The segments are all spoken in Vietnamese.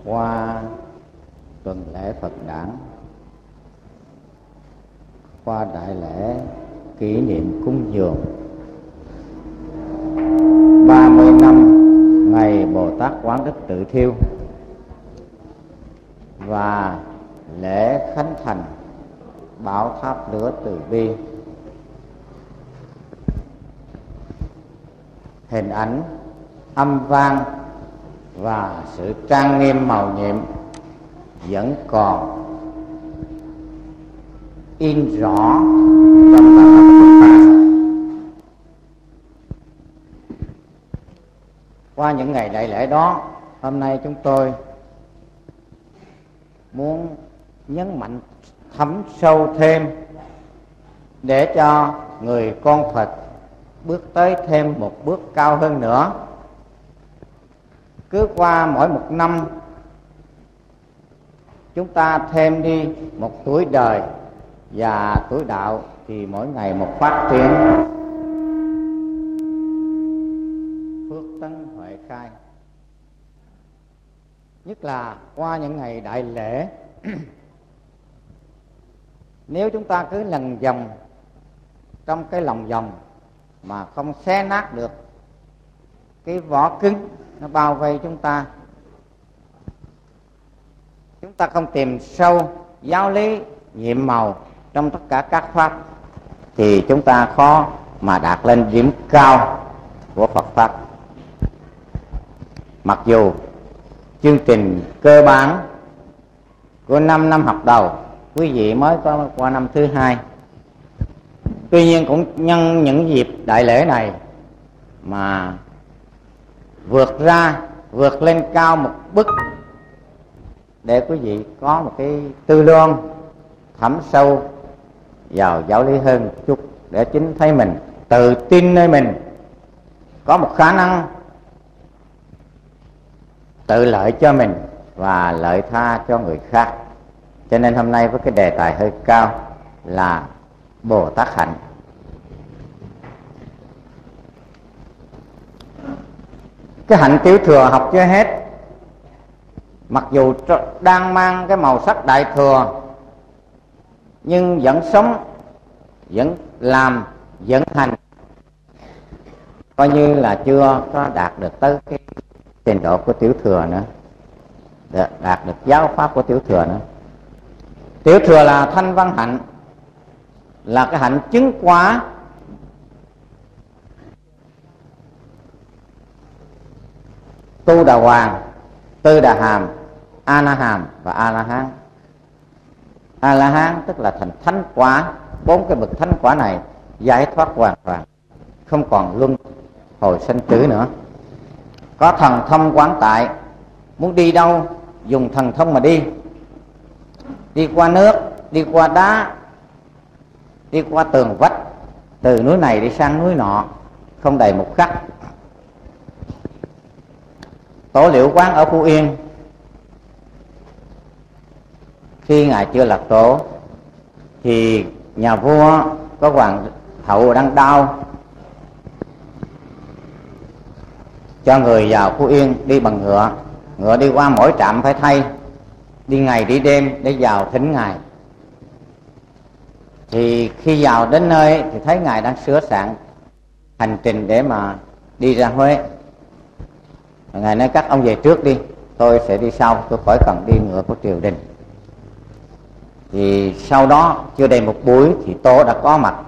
Qua tuần lễ Phật đản, qua đại lễ kỷ niệm cúng dường 30 năm ngày Bồ Tát Quán Đức Tự Thiêu và lễ khánh thành bảo tháp lửa Từ Bi, hình ảnh, âm vang và sự trang nghiêm màu nhiệm vẫn còn in rõ trong tâm thức chúng ta. Qua những ngày đại lễ đó, hôm nay chúng tôi muốn nhấn mạnh thấm sâu thêm để cho người con Phật bước tới thêm một bước cao hơn nữa. Cứ qua mỗi một năm chúng ta thêm đi một tuổi đời và tuổi đạo thì mỗi ngày một phát triển, phước tấn huệ khai. Nhất là qua những ngày đại lễ nếu chúng ta cứ lần vòng trong cái lòng vòng mà không xé nát được cái vỏ cứng nó bao vây chúng ta không tìm sâu giáo lý nhiệm màu trong tất cả các pháp, thì chúng ta khó mà đạt lên điểm cao của Phật pháp. Mặc dù chương trình cơ bản của 5 năm học đầu quý vị mới có qua năm thứ 2, tuy nhiên cũng nhân những dịp đại lễ này mà vượt lên cao một bước để quý vị có một cái tư lương thấm sâu vào giáo lý hơn chút, để chính thấy mình tự tin nơi mình có một khả năng tự lợi cho mình và lợi tha cho người khác. Cho nên hôm nay với cái đề tài hơi cao là Bồ Tát hạnh. Cái hạnh tiểu thừa học chưa hết, mặc dù đang mang cái màu sắc đại thừa nhưng vẫn sống, vẫn làm, vẫn hành, coi như là chưa có đạt được tới cái trình độ của tiểu thừa nữa, đạt được giáo pháp của tiểu thừa nữa. Tiểu thừa là thanh văn hạnh, là cái hạnh chứng quả Tu Đà Hoàng, Tư Đà Hàm, A Na Hàm và A La Hán. A La Hán tức là thành thánh quả. 4 cái bậc thánh quả này giải thoát hoàn toàn, không còn luân hồi sanh tử nữa, có thần thông quán tại, muốn đi đâu dùng thần thông mà đi qua nước, đi qua đá, đi qua tường vách, từ núi này đi sang núi nọ, không đầy một khắc. Tổ Liễu Quán ở Phú Yên, khi ngài chưa lập tổ thì nhà vua có hoàng hậu đang đau, cho người vào Phú Yên đi bằng ngựa đi qua mỗi trạm phải thay, đi ngày đi đêm để vào thỉnh ngài. Thì khi vào đến nơi thì thấy ngài đang sửa soạn hành trình để mà đi ra Huế. Ngài nói các ông về trước đi, tôi sẽ đi sau, tôi khỏi cần đi ngựa của triều đình. Thì sau đó chưa đầy một buổi thì Tổ đã có mặt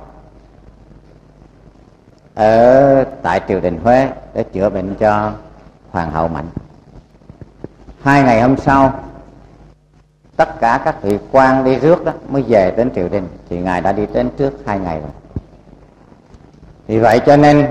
ở tại triều đình Huế để chữa bệnh cho hoàng hậu Mạnh. 2 ngày hôm sau, tất cả các vị quan đi rước đó mới về đến triều đình, thì ngài đã đi đến trước 2 ngày rồi. Vì vậy cho nên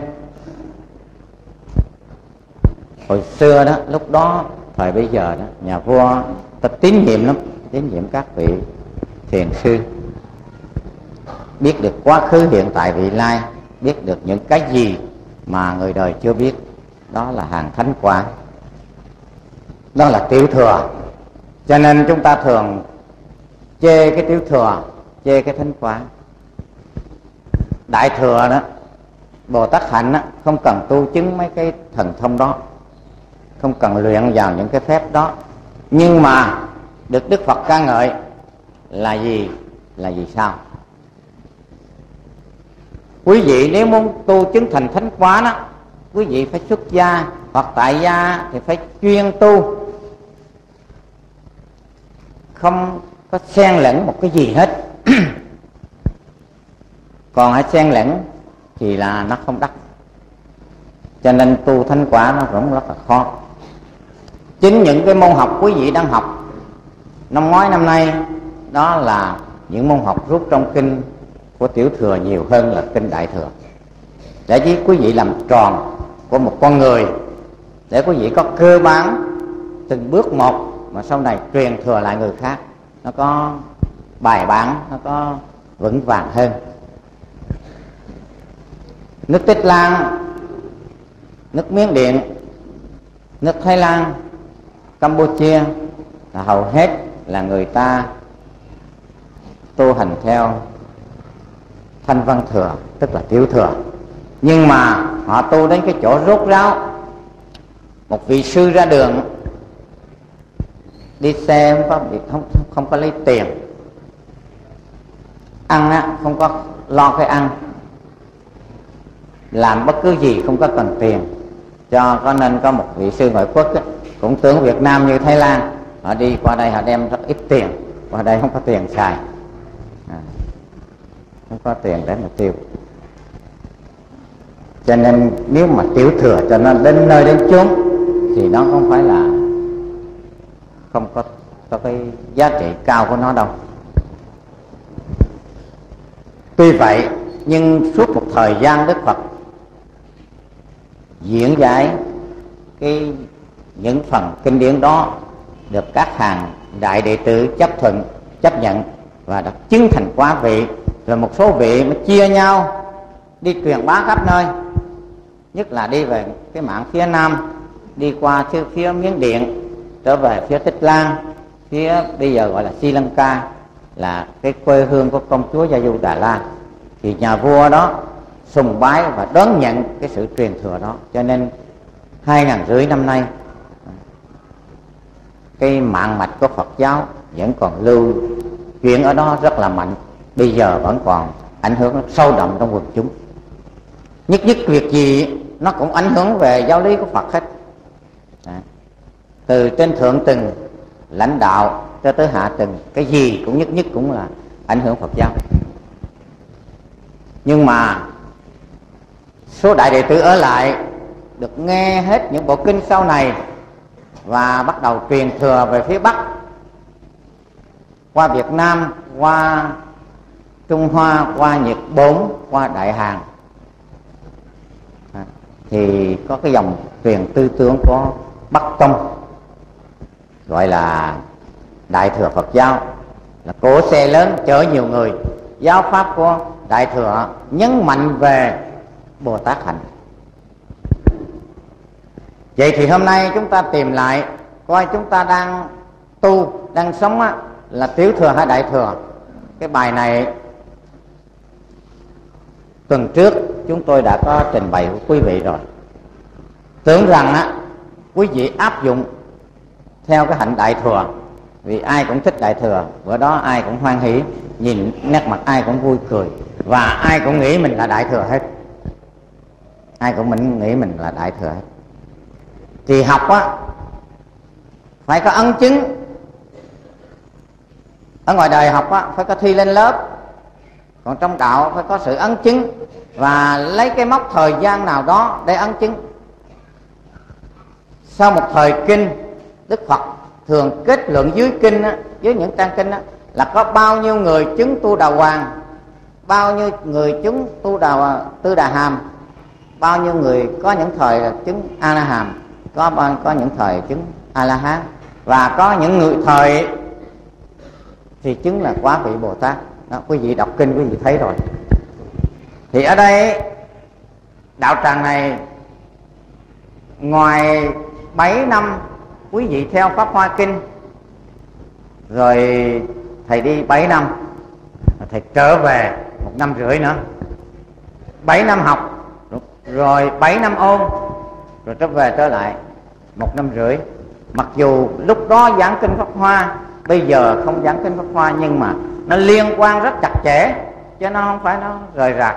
hồi xưa đó, lúc đó, thời bây giờ đó, nhà vua ta tín nhiệm lắm, tín nhiệm các vị thiền sư, biết được quá khứ hiện tại vị lai, biết được những cái gì mà người đời chưa biết. Đó là hàng thánh quả, đó là tiểu thừa. Cho nên chúng ta thường chê cái tiểu thừa, chê cái thánh quả. Đại thừa đó, Bồ Tát hạnh đó, không cần tu chứng mấy cái thần thông đó, không cần luyện vào những cái phép đó, Nhưng mà được Đức Phật ca ngợi là gì? Là vì sao? Quý vị nếu muốn tu chứng thành thánh quả đó, quý vị phải xuất gia, hoặc tại gia thì phải chuyên tu, không có xen lẫn một cái gì hết. Còn hãy xen lẫn thì là nó không đắc. Cho nên tu thánh quả nó cũng rất là khó. Chính những cái môn học quý vị đang học năm ngoái năm nay, đó là những môn học rút trong kinh của Tiểu Thừa nhiều hơn là kinh Đại Thừa, để giúp quý vị làm tròn của một con người, để quý vị có cơ bản từng bước một mà sau này truyền thừa lại người khác, nó có bài bản, nó có vững vàng hơn. Nước Tích Lan, nước Miến Điện, nước Thái Lan, Campuchia là hầu hết là người ta tu hành theo Thanh Văn Thừa, tức là Tiểu Thừa. Nhưng mà họ tu đến cái chỗ rốt ráo. Một vị sư ra đường đi xe không có lấy tiền, ăn á không có lo cái ăn, làm bất cứ gì không có cần tiền. Cho nên có một vị sư ngoại quốc á, cũng tưởng Việt Nam như Thái Lan, họ đi qua đây họ đem rất ít tiền, qua đây không có tiền xài, không có tiền để mà tiêu. Cho nên nếu mà Tiểu Thừa cho nó đến nơi đến chốn thì nó không phải là không có cái giá trị cao của nó đâu. Tuy vậy nhưng suốt một thời gian Đức Phật diễn giải những phần kinh điển đó được các hàng đại đệ tử chấp nhận và đã chứng thành quả vị. Rồi một số vị mới chia nhau đi truyền bá khắp nơi, nhất là đi về cái mạn phía Nam, đi qua phía Miến Điện, trở về phía Tích Lan, phía bây giờ gọi là Sri Lanka, là cái quê hương của công chúa Gia Du Đà La. Thì nhà vua đó sùng bái và đón nhận cái sự truyền thừa đó. Cho nên 2.500 năm nay cái mạng mạch của Phật giáo vẫn còn lưu chuyển ở đó rất là mạnh. Bây giờ vẫn còn ảnh hưởng sâu đậm trong quần chúng. Nhất việc gì nó cũng ảnh hưởng về giáo lý của Phật hết. Từ trên thượng tầng lãnh đạo cho tới hạ tầng, cái gì cũng nhất cũng là ảnh hưởng Phật giáo. Nhưng mà số đại đệ tử ở lại được nghe hết những bộ kinh sau này và bắt đầu truyền thừa về phía Bắc, qua Việt Nam, qua Trung Hoa, qua Nhật Bản, qua Đại Hàn, thì có cái dòng truyền tư tưởng của Bắc Tông gọi là Đại Thừa Phật giáo, là cỗ xe lớn chở nhiều người. Giáo pháp của Đại Thừa nhấn mạnh về Bồ Tát hạnh. Vậy thì hôm nay chúng ta tìm lại coi chúng ta đang tu, đang sống á, là Tiểu Thừa hay Đại Thừa. Cái bài này tuần trước chúng tôi đã có trình bày với quý vị rồi. Tưởng rằng á, quý vị áp dụng theo cái hạnh Đại Thừa, vì ai cũng thích Đại Thừa, bữa đó ai cũng hoan hỉ, nhìn nét mặt ai cũng vui cười, và ai cũng nghĩ mình là Đại Thừa hết. Ai cũng nghĩ mình là Đại Thừa hết. Thì học á phải có ấn chứng. Ở ngoài đời học á phải có thi lên lớp, còn trong đạo phải có sự ấn chứng, và lấy cái mốc thời gian nào đó để ấn chứng. Sau một thời kinh, Đức Phật thường kết luận dưới kinh á, dưới những trang kinh á, là có bao nhiêu người chứng tu Đà Hoàng, bao nhiêu người chứng tu Tư Đà Hàm, bao nhiêu người có những thời chứng A La Hàm, có những thời chứng A La Hán, và có những người thời thì chứng là Quá Vị Bồ Tát. Đó, quý vị đọc kinh quý vị thấy rồi. Thì ở đây đạo tràng này, ngoài 7 năm quý vị theo Pháp Hoa Kinh, rồi thầy đi 7 năm, thầy trở về 1 năm rưỡi nữa, 7 năm học, rồi 7 năm ôn, rồi trở lại 1 năm rưỡi, Mặc dù lúc đó giảng kinh Pháp Hoa, bây giờ không giảng kinh Pháp Hoa, nhưng mà nó liên quan rất chặt chẽ, chứ nó không phải nó rời rạc.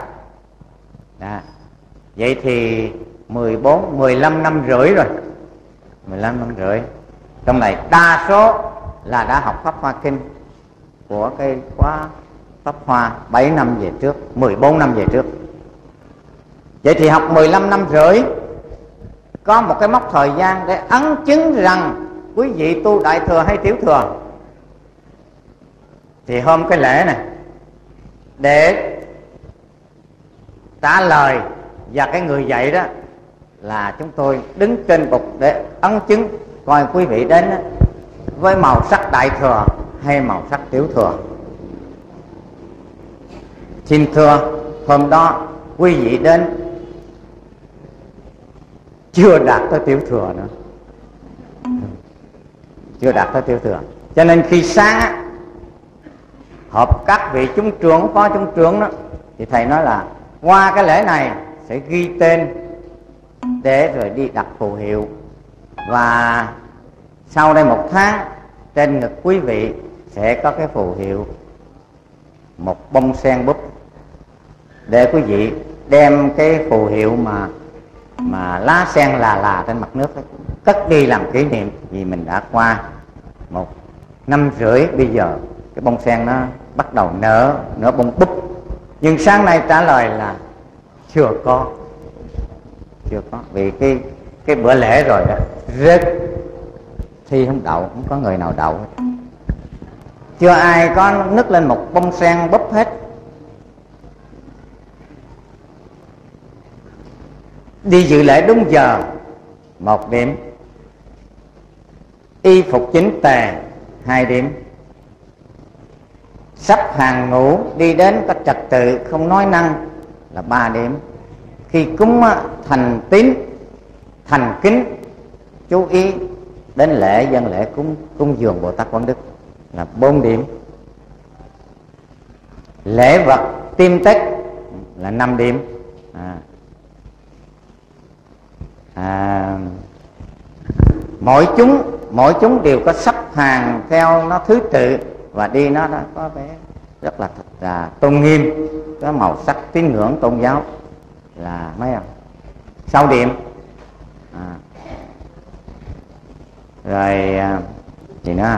Vậy thì 15 năm rưỡi rồi. 15 năm rưỡi. Trong này đa số là đã học Pháp Hoa Kinh của cái khóa Pháp Hoa 7 năm về trước, 14 năm về trước. Vậy thì học 15 năm rưỡi, có một cái mốc thời gian để ấn chứng rằng quý vị tu Đại Thừa hay Tiểu Thừa. Thì hôm cái lễ này, để trả lời và cái người dạy đó là chúng tôi đứng trên bục để ấn chứng coi quý vị đến với màu sắc Đại Thừa hay màu sắc Tiểu Thừa. Xin thưa, hôm đó quý vị đến chưa đạt tới Tiểu Thừa nữa, chưa đạt tới Tiểu Thừa. Cho nên khi sáng họp các vị chúng trưởng, phó chúng trưởng đó, thì thầy nói là qua cái lễ này sẽ ghi tên để rồi đi đặt phù hiệu, và sau đây 1 tháng trên ngực quý vị sẽ có cái phù hiệu một bông sen búp, để quý vị đem cái phù hiệu mà lá sen là trên mặt nước ấy, cất đi làm kỷ niệm, vì mình đã qua 1 năm rưỡi. Bây giờ cái bông sen nó bắt đầu nở bông búp. Nhưng sáng nay trả lời là chưa có, vì cái bữa lễ rồi đó, rớt thi không đậu, không có người nào đậu hết. Chưa ai có nứt lên một bông sen búp hết. Đi dự lễ đúng giờ 1 điểm, y phục chỉnh tề 2 điểm, sắp hàng ngũ đi đến có trật tự không nói năng là 3 điểm. Khi cúng thành tín thành kính chú ý đến lễ dân lễ cúng dường Bồ Tát Quán Đức là 4 điểm. Lễ vật tiêm tích là 5 điểm. Mỗi chúng đều có sắp hàng theo nó thứ tự, và đi nó có vẻ rất là thật là tôn nghiêm, có màu sắc tín ngưỡng tôn giáo là mấy không? 6 điểm. Rồi gì nữa?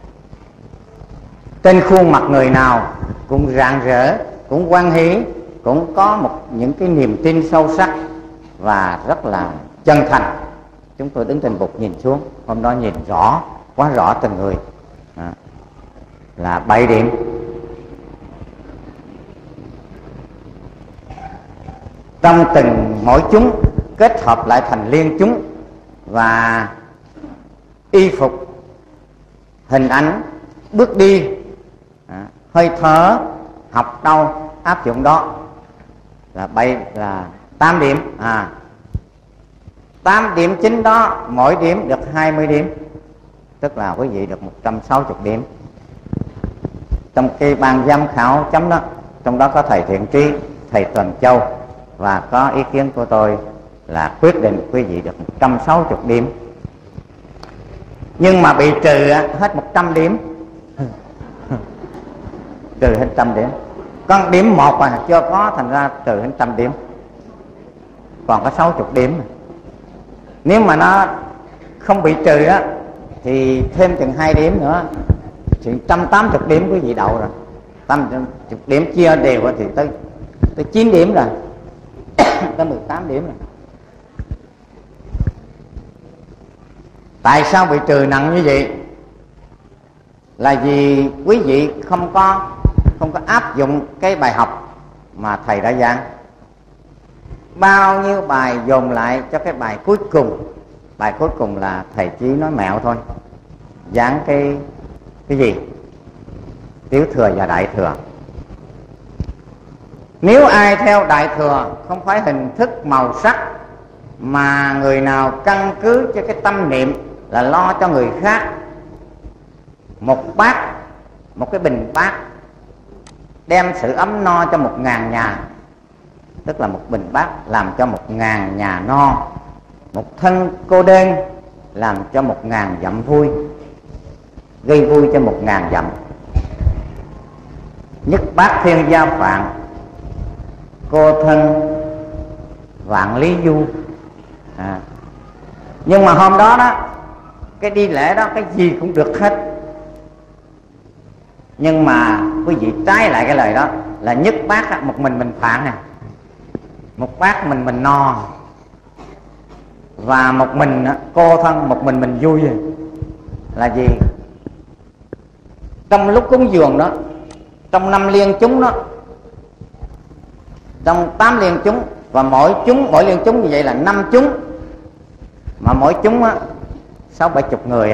Trên khuôn mặt người nào cũng rạng rỡ, cũng hoan hỷ, cũng có những cái niềm tin sâu sắc và rất là chân thành. Chúng tôi đứng trên bục nhìn xuống, hôm đó nhìn rõ, quá rõ từng người, là 7 điểm. Trong từng mỗi chúng kết hợp lại thành liên chúng, và y phục, hình ảnh, bước đi, hơi thở, học đâu áp dụng đó là 8 điểm. 8 điểm chính đó, mỗi điểm được 20 điểm, tức là quý vị được 160 điểm. Trong cái ban giám khảo chấm đó, trong đó có thầy Thiện Trí, thầy Tuần Châu, và có ý kiến của tôi là quyết định quý vị được 160 điểm. Nhưng mà bị trừ hết 100 điểm. Trừ hết 100 điểm. Con điểm 1 mà chưa có, thành ra trừ hết 100 điểm, còn có 60 điểm. Nếu mà nó không bị trừ thì thêm chừng 2 điểm nữa thì 180 điểm quý vị đậu rồi. 180 điểm chia đều thì tới 9 điểm rồi. Tới 18 điểm rồi. Tại sao bị trừ nặng như vậy? Là vì quý vị không có áp dụng cái bài học mà thầy đã giảng. Bao nhiêu bài dồn lại cho cái bài cuối cùng. Bài cuối cùng là thầy chỉ nói mẹo thôi, giảng cái gì? Tiểu thừa và Đại thừa. Nếu ai theo Đại thừa không phải hình thức màu sắc, mà người nào căn cứ cho cái tâm niệm là lo cho người khác, một cái bình bát đem sự ấm no cho 1000 nhà, tức là một bình bát làm cho 1000 nhà no. Một thân cô đơn làm cho 1000 dặm vui, gây vui cho 1000 dặm. Nhất bát thiên gia phạn, cô thân vạn lý du. Nhưng mà hôm đó đó, cái đi lễ đó cái gì cũng được hết. Nhưng mà quý vị trái lại cái lời đó là nhất bát một mình phạn nè, một bát mình no, và một mình cô thân, một mình vui. Là gì? Trong lúc cúng dường đó, trong 5 liên chúng đó, trong 8 liên chúng, và mỗi liên chúng như vậy là 5 chúng, mà mỗi chúng á 60-70 người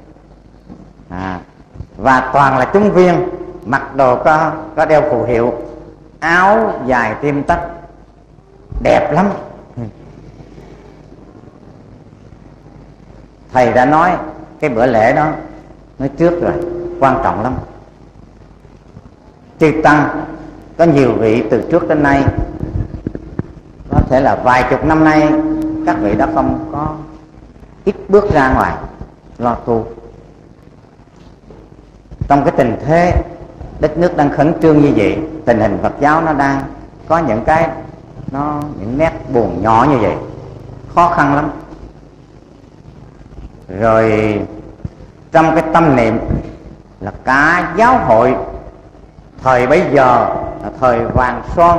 và toàn là chúng viên, mặc đồ có đeo phù hiệu, áo dài tim tất, đẹp lắm. Thầy đã nói cái bữa lễ đó nói trước rồi, quan trọng lắm. Chư tăng có nhiều vị từ trước đến nay, có thể là vài chục năm nay các vị đã không có ít bước ra ngoài lo tu. Trong cái tình thế đất nước đang khẩn trương như vậy, tình hình Phật giáo nó đang có những nét buồn nhỏ như vậy, khó khăn lắm. Rồi trong cái tâm niệm là cả giáo hội thời bấy giờ là thời vàng son,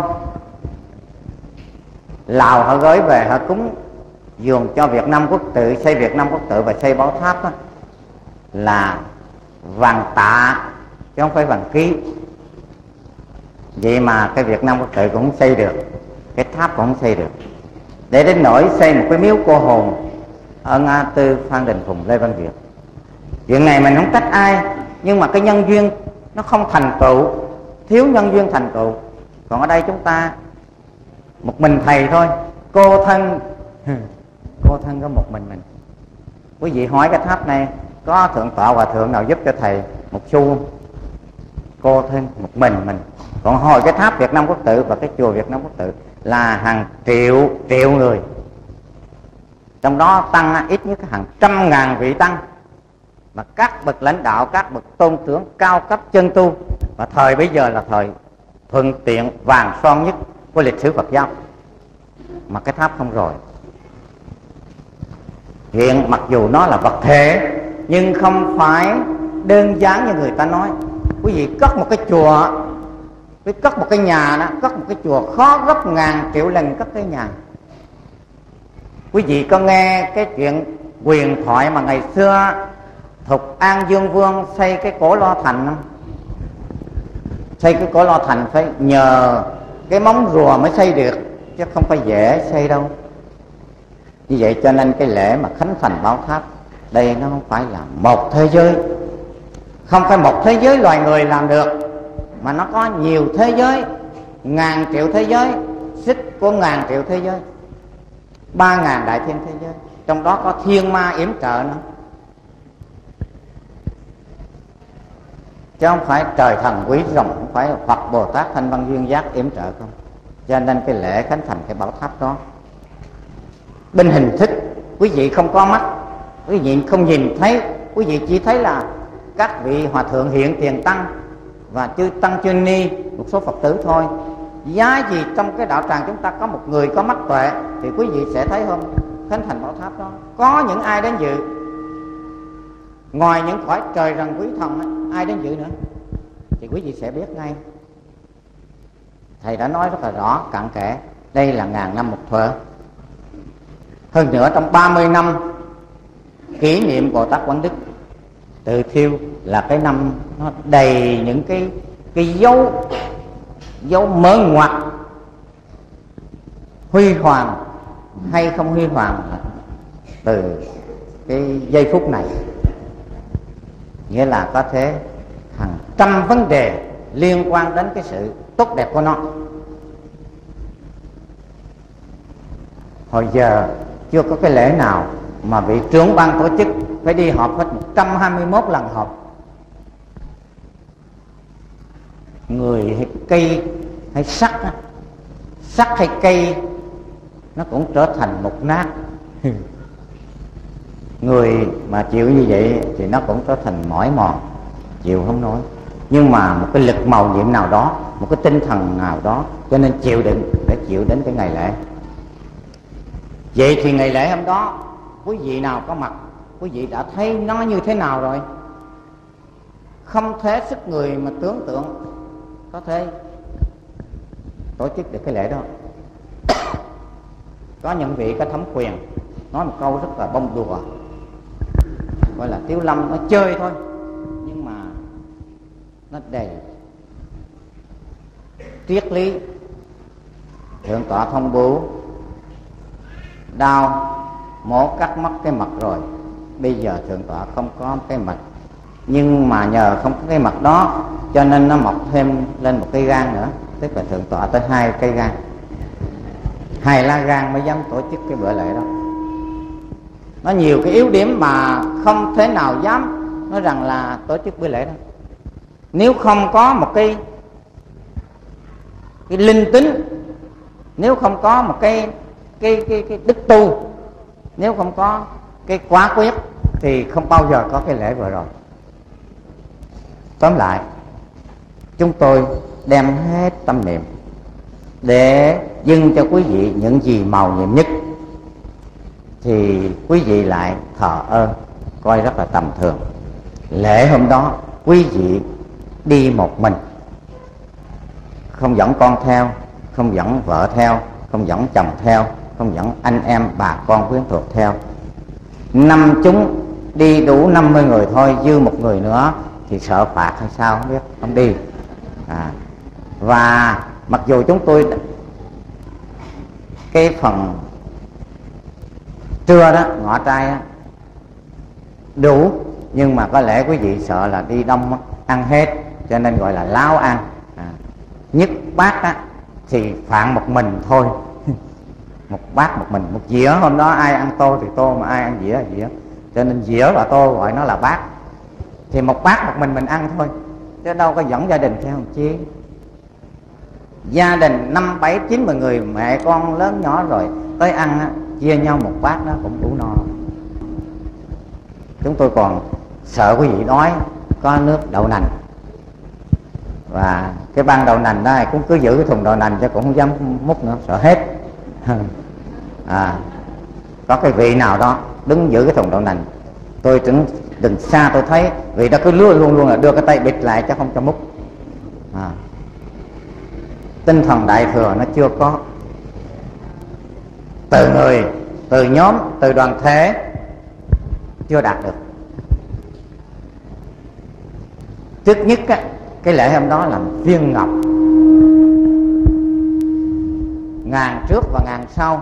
Lào họ gửi về họ cúng dường cho Việt Nam Quốc tự, xây Việt Nam Quốc tự và xây bảo tháp đó, là vàng tạ chứ không phải vàng ký. Vậy mà cái Việt Nam Quốc tự cũng không xây được, cái tháp cũng không xây được. Để đến nỗi xây một cái miếu cô hồn ở Ngã Tư, Phan Đình Phùng, Lê Văn Việt. Chuyện này mình không trách ai, nhưng mà cái nhân duyên nó không thành tựu, thiếu nhân duyên thành tựu. Còn ở đây chúng ta một mình thầy thôi, cô thân có một mình. Quý vị hỏi cái tháp này có thượng tọa hòa thượng nào giúp cho thầy một xu không? Cô thân một mình. Còn hồi cái tháp Việt Nam Quốc tự và cái chùa Việt Nam Quốc tự là hàng triệu người, trong đó tăng ít nhất hàng 100.000 vị tăng, mà các bậc lãnh đạo, các bậc tôn trưởng cao cấp chân tu, và thời bây giờ là thời thuận tiện vàng son nhất của lịch sử Phật giáo, mà cái tháp không rồi. Hiện mặc dù nó là vật thể nhưng không phải đơn giản như người ta nói. Quý vị cất một cái chùa với cất một cái nhà đó, cất một cái chùa khó gấp ngàn triệu lần cất cái nhà. Quý vị có nghe cái chuyện huyền thoại mà ngày xưa Thục An Dương Vương xây cái Cổ Lo Thành không? Xây cái Cổ Lo Thành phải nhờ cái móng rùa mới xây được, chứ không phải dễ xây đâu. Như vậy cho nên cái lễ mà khánh thành bảo tháp đây nó không phải là một thế giới, không phải một thế giới loài người làm được, mà nó có nhiều thế giới, ngàn triệu thế giới, xích của ngàn triệu thế giới, 3.000 đại thiên thế giới, trong đó có thiên ma yểm trợ nữa, chứ không phải trời thần quý rồng, không phải Phật Bồ Tát Thanh Văn Duyên Giác yểm trợ không. Cho nên cái lễ khánh thành cái bảo tháp đó bên hình thức quý vị không có mắt, quý vị không nhìn thấy, quý vị chỉ thấy là các vị hòa thượng hiện tiền tăng và chư tăng chư ni, một số Phật tử thôi. Giá gì trong cái đạo tràng chúng ta có một người có mắt tuệ thì quý vị sẽ thấy hôm khánh thành bảo tháp đó có những ai đến dự, ngoài những cõi trời rần quý thần ấy, ai đến dự nữa thì quý vị sẽ biết ngay. Thầy đã nói rất là rõ cặn kẽ, đây là 1000 năm một thuở. Hơn nữa trong 30 năm kỷ niệm Bồ Tát Quán Đức Tự Thiêu là cái năm nó đầy những cái dấu mở ngoặt huy hoàng hay không huy hoàng từ cái giây phút này. Nghĩa là có thể hàng trăm vấn đề liên quan đến cái sự tốt đẹp của nó. Hồi giờ chưa có cái lễ nào mà vị trưởng ban tổ chức phải đi họp hết 121 lần họp. Người hay cây hay sắt hay cây nó cũng trở thành mục nát. Người mà chịu như vậy thì nó cũng trở thành mỏi mòn, chịu không nổi. Nhưng mà một cái lực màu nhiệm nào đó, một cái tinh thần nào đó, cho nên chịu đựng để chịu đến cái ngày lễ. Vậy thì ngày lễ hôm đó quý vị nào có mặt, quý vị đã thấy nó như thế nào rồi? Không thể sức người mà tưởng tượng có thể tổ chức được cái lễ đó. Có những vị có thẩm quyền nói một câu rất là bông đùa, gọi là Tiếu Lâm nó chơi thôi, nhưng mà nó đầy triết lý. Thượng tọa thông bố đau mổ cắt mất cái mặt rồi, bây giờ thượng tọa không có cái mặt, nhưng mà nhờ không có cái mặt đó cho nên nó mọc thêm lên một cây gan nữa, tức là thượng tọa tới 2 cây gan, 2 lá gan mới dám tổ chức cái bữa lễ đó. Nó nhiều cái yếu điểm mà không thể nào dám nói rằng là tổ chức bữa lễ đó. Nếu không có một cái linh tính, nếu không có một cái đức tu, nếu không có cái quả quyết thì không bao giờ có cái lễ vừa rồi. Tóm lại, chúng tôi đem hết tâm niệm để dâng cho quý vị những gì màu nhiệm nhất, thì quý vị lại thờ ơ, coi rất là tầm thường. Lễ hôm đó quý vị đi một mình, không dẫn con theo, không dẫn vợ theo, không dẫn chồng theo, không dẫn anh em bà con quyến thuộc theo. 5 chúng đi đủ 50 người thôi, dư một người nữa thì sợ phạt hay sao không biết, không đi. Và mặc dù chúng tôi cái phần trưa đó, ngọ trai đó, đủ, nhưng mà có lẽ quý vị sợ là đi đông mất, ăn hết, cho nên gọi là láo ăn. Nhất bát á, thì phạn một mình thôi. Một bát một mình, một dĩa, hôm đó ai ăn tô thì tô, mà ai ăn dĩa là dĩa, cho nên dĩa và tô gọi nó là bát. Thì một bát một mình ăn thôi, chứ đâu có dẫn gia đình theo làm chi. Gia đình 5, 7, 9, 10 người, mẹ con lớn nhỏ rồi tới ăn á, chia nhau một bát đó cũng đủ no. Chúng tôi còn sợ quý vị đói, có nước đậu nành, và cái ban đậu nành đó cũng cứ giữ cái thùng đậu nành cho cũng không dám múc nữa, sợ hết. Có cái vị nào đó đứng giữ cái thùng đậu nành, tôi đừng xa tôi thấy vị đó cứ luôn luôn là đưa cái tay bịt lại chứ không cho múc. Tinh thần đại thừa nó chưa có. Từ người, từ nhóm, từ đoàn thể chưa đạt được. Trước nhất á, cái lễ hôm đó là viên ngọc, ngàn trước và ngàn sau,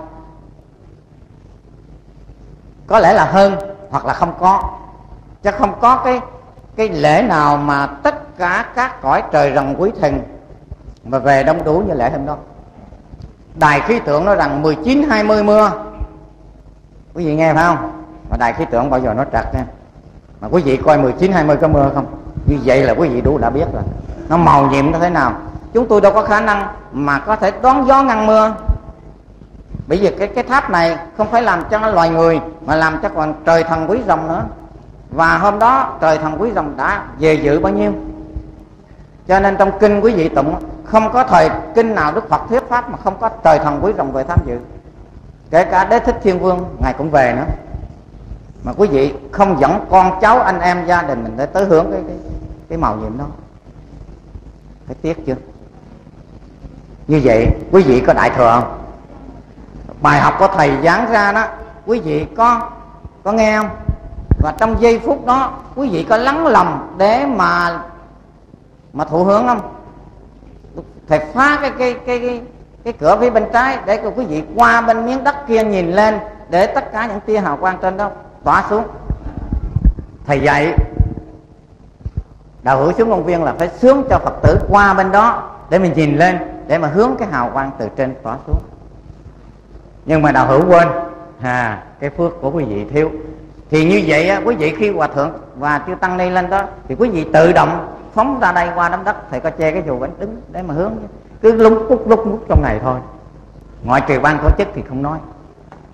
có lẽ là hơn hoặc là không có, chứ không có cái lễ nào mà tất cả các cõi trời rồng quý thần mà về đông đủ như lễ hôm đó. Đài khí tượng nói rằng 19-20 mưa, quý vị nghe phải không? Mà đài khí tượng bao giờ nó trật nha. Mà quý vị coi 19-20 có mưa không? Như vậy là quý vị đủ đã biết rồi, nó màu nhiệm nó thế nào. Chúng tôi đâu có khả năng mà có thể đoán gió ngăn mưa, bởi vì cái tháp này không phải làm cho loài người, mà làm cho còn trời thần quý rồng nữa. Và hôm đó trời thần quý rồng đã về dự bao nhiêu, cho nên trong kinh quý vị tụng không có thời kinh nào Đức Phật thuyết pháp mà không có trời thần quý rồng về tham dự. Kể cả Đế Thích Thiên Vương ngài cũng về nữa, mà quý vị không dẫn con cháu anh em gia đình mình để tới hưởng cái màu nhiệm đó, phải tiếc chưa? Như vậy quý vị có đại thừa không? Bài học của thầy giảng ra đó, quý vị có nghe không? Và trong giây phút đó quý vị có lắng lòng để mà thụ hưởng không? Thầy phá cái cửa phía bên trái để cho quý vị qua bên miếng đất kia nhìn lên, để tất cả những tia hào quang trên đó tỏa xuống. Thầy dạy đạo hữu xuống công viên là phải sướng cho Phật tử qua bên đó để mình nhìn lên, để mà hướng cái hào quang từ trên tỏa xuống. Nhưng mà đạo hữu quên cái phước của quý vị thiếu. Thì như vậy á, quý vị khi hòa thượng và chư tăng ni lên đó thì quý vị tự động phóng ra đây qua đám đất. Thầy có che cái dù bánh đứng để mà hướng, cứ lúc mút trong này thôi, ngoại trừ ban tổ chức thì không nói.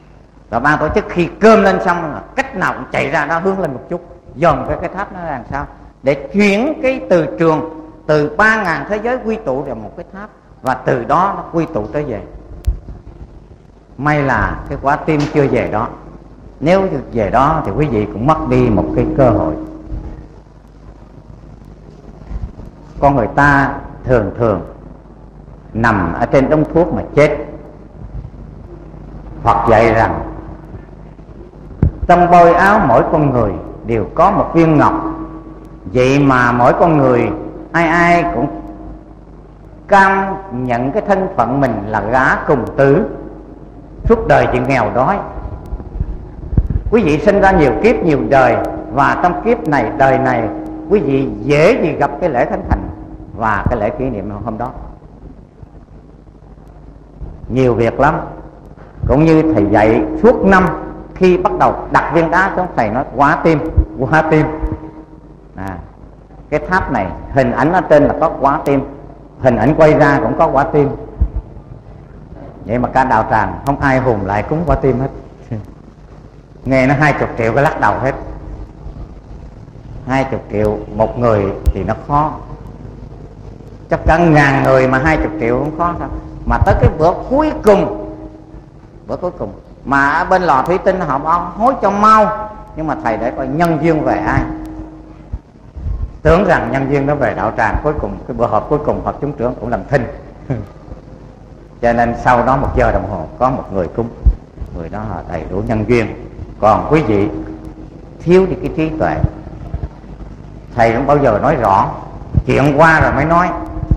Và ban tổ chức khi cơm lên xong là cách nào cũng chạy ra đó hướng lên một chút, dòm cái tháp nó làm sao để chuyển cái từ trường từ 3.000 thế giới quy tụ vào một cái tháp, và từ đó nó quy tụ tới về. May là cái quả tim chưa về đó, nếu về đó thì quý vị cũng mất đi một cái cơ hội. Con người ta thường thường nằm ở trên đống thuốc mà chết. Phật dạy rằng trong bôi áo mỗi con người đều có một viên ngọc. Vậy mà mỗi con người ai ai cũng cam nhận cái thân phận mình là gã cùng tử, suốt đời chịu nghèo đói. Quý vị sinh ra nhiều kiếp nhiều đời, và trong kiếp này, đời này, quý vị dễ gì gặp cái lễ khánh thành và cái lễ kỷ niệm hôm đó. Nhiều việc lắm. Cũng như thầy dạy suốt năm, khi bắt đầu đặt viên đá xuống, thầy nói quả tim. Cái tháp này hình ảnh ở trên là có quả tim, hình ảnh quay ra cũng có quả tim. Vậy mà cả đạo tràng không ai hùng lại cúng quả tim hết. Nghe nó 20 triệu cái lắc đầu hết. 20 triệu một người thì nó khó, chắc cả 1.000 người mà 20 triệu cũng khó sao. Mà tới cái bữa cuối cùng mà ở bên lò thủy tinh họ bảo hối cho mau, nhưng mà thầy để coi nhân duyên về ai. Tưởng rằng nhân duyên nó về đạo tràng, cuối cùng cái bữa họp cuối cùng Phật chúng trưởng cũng làm thinh. Cho nên sau đó 1 giờ đồng hồ có một người cúng, người đó là đầy đủ nhân duyên. Còn quý vị thiếu đi cái trí tuệ. Thầy không bao giờ nói rõ, chuyện qua rồi mới nói.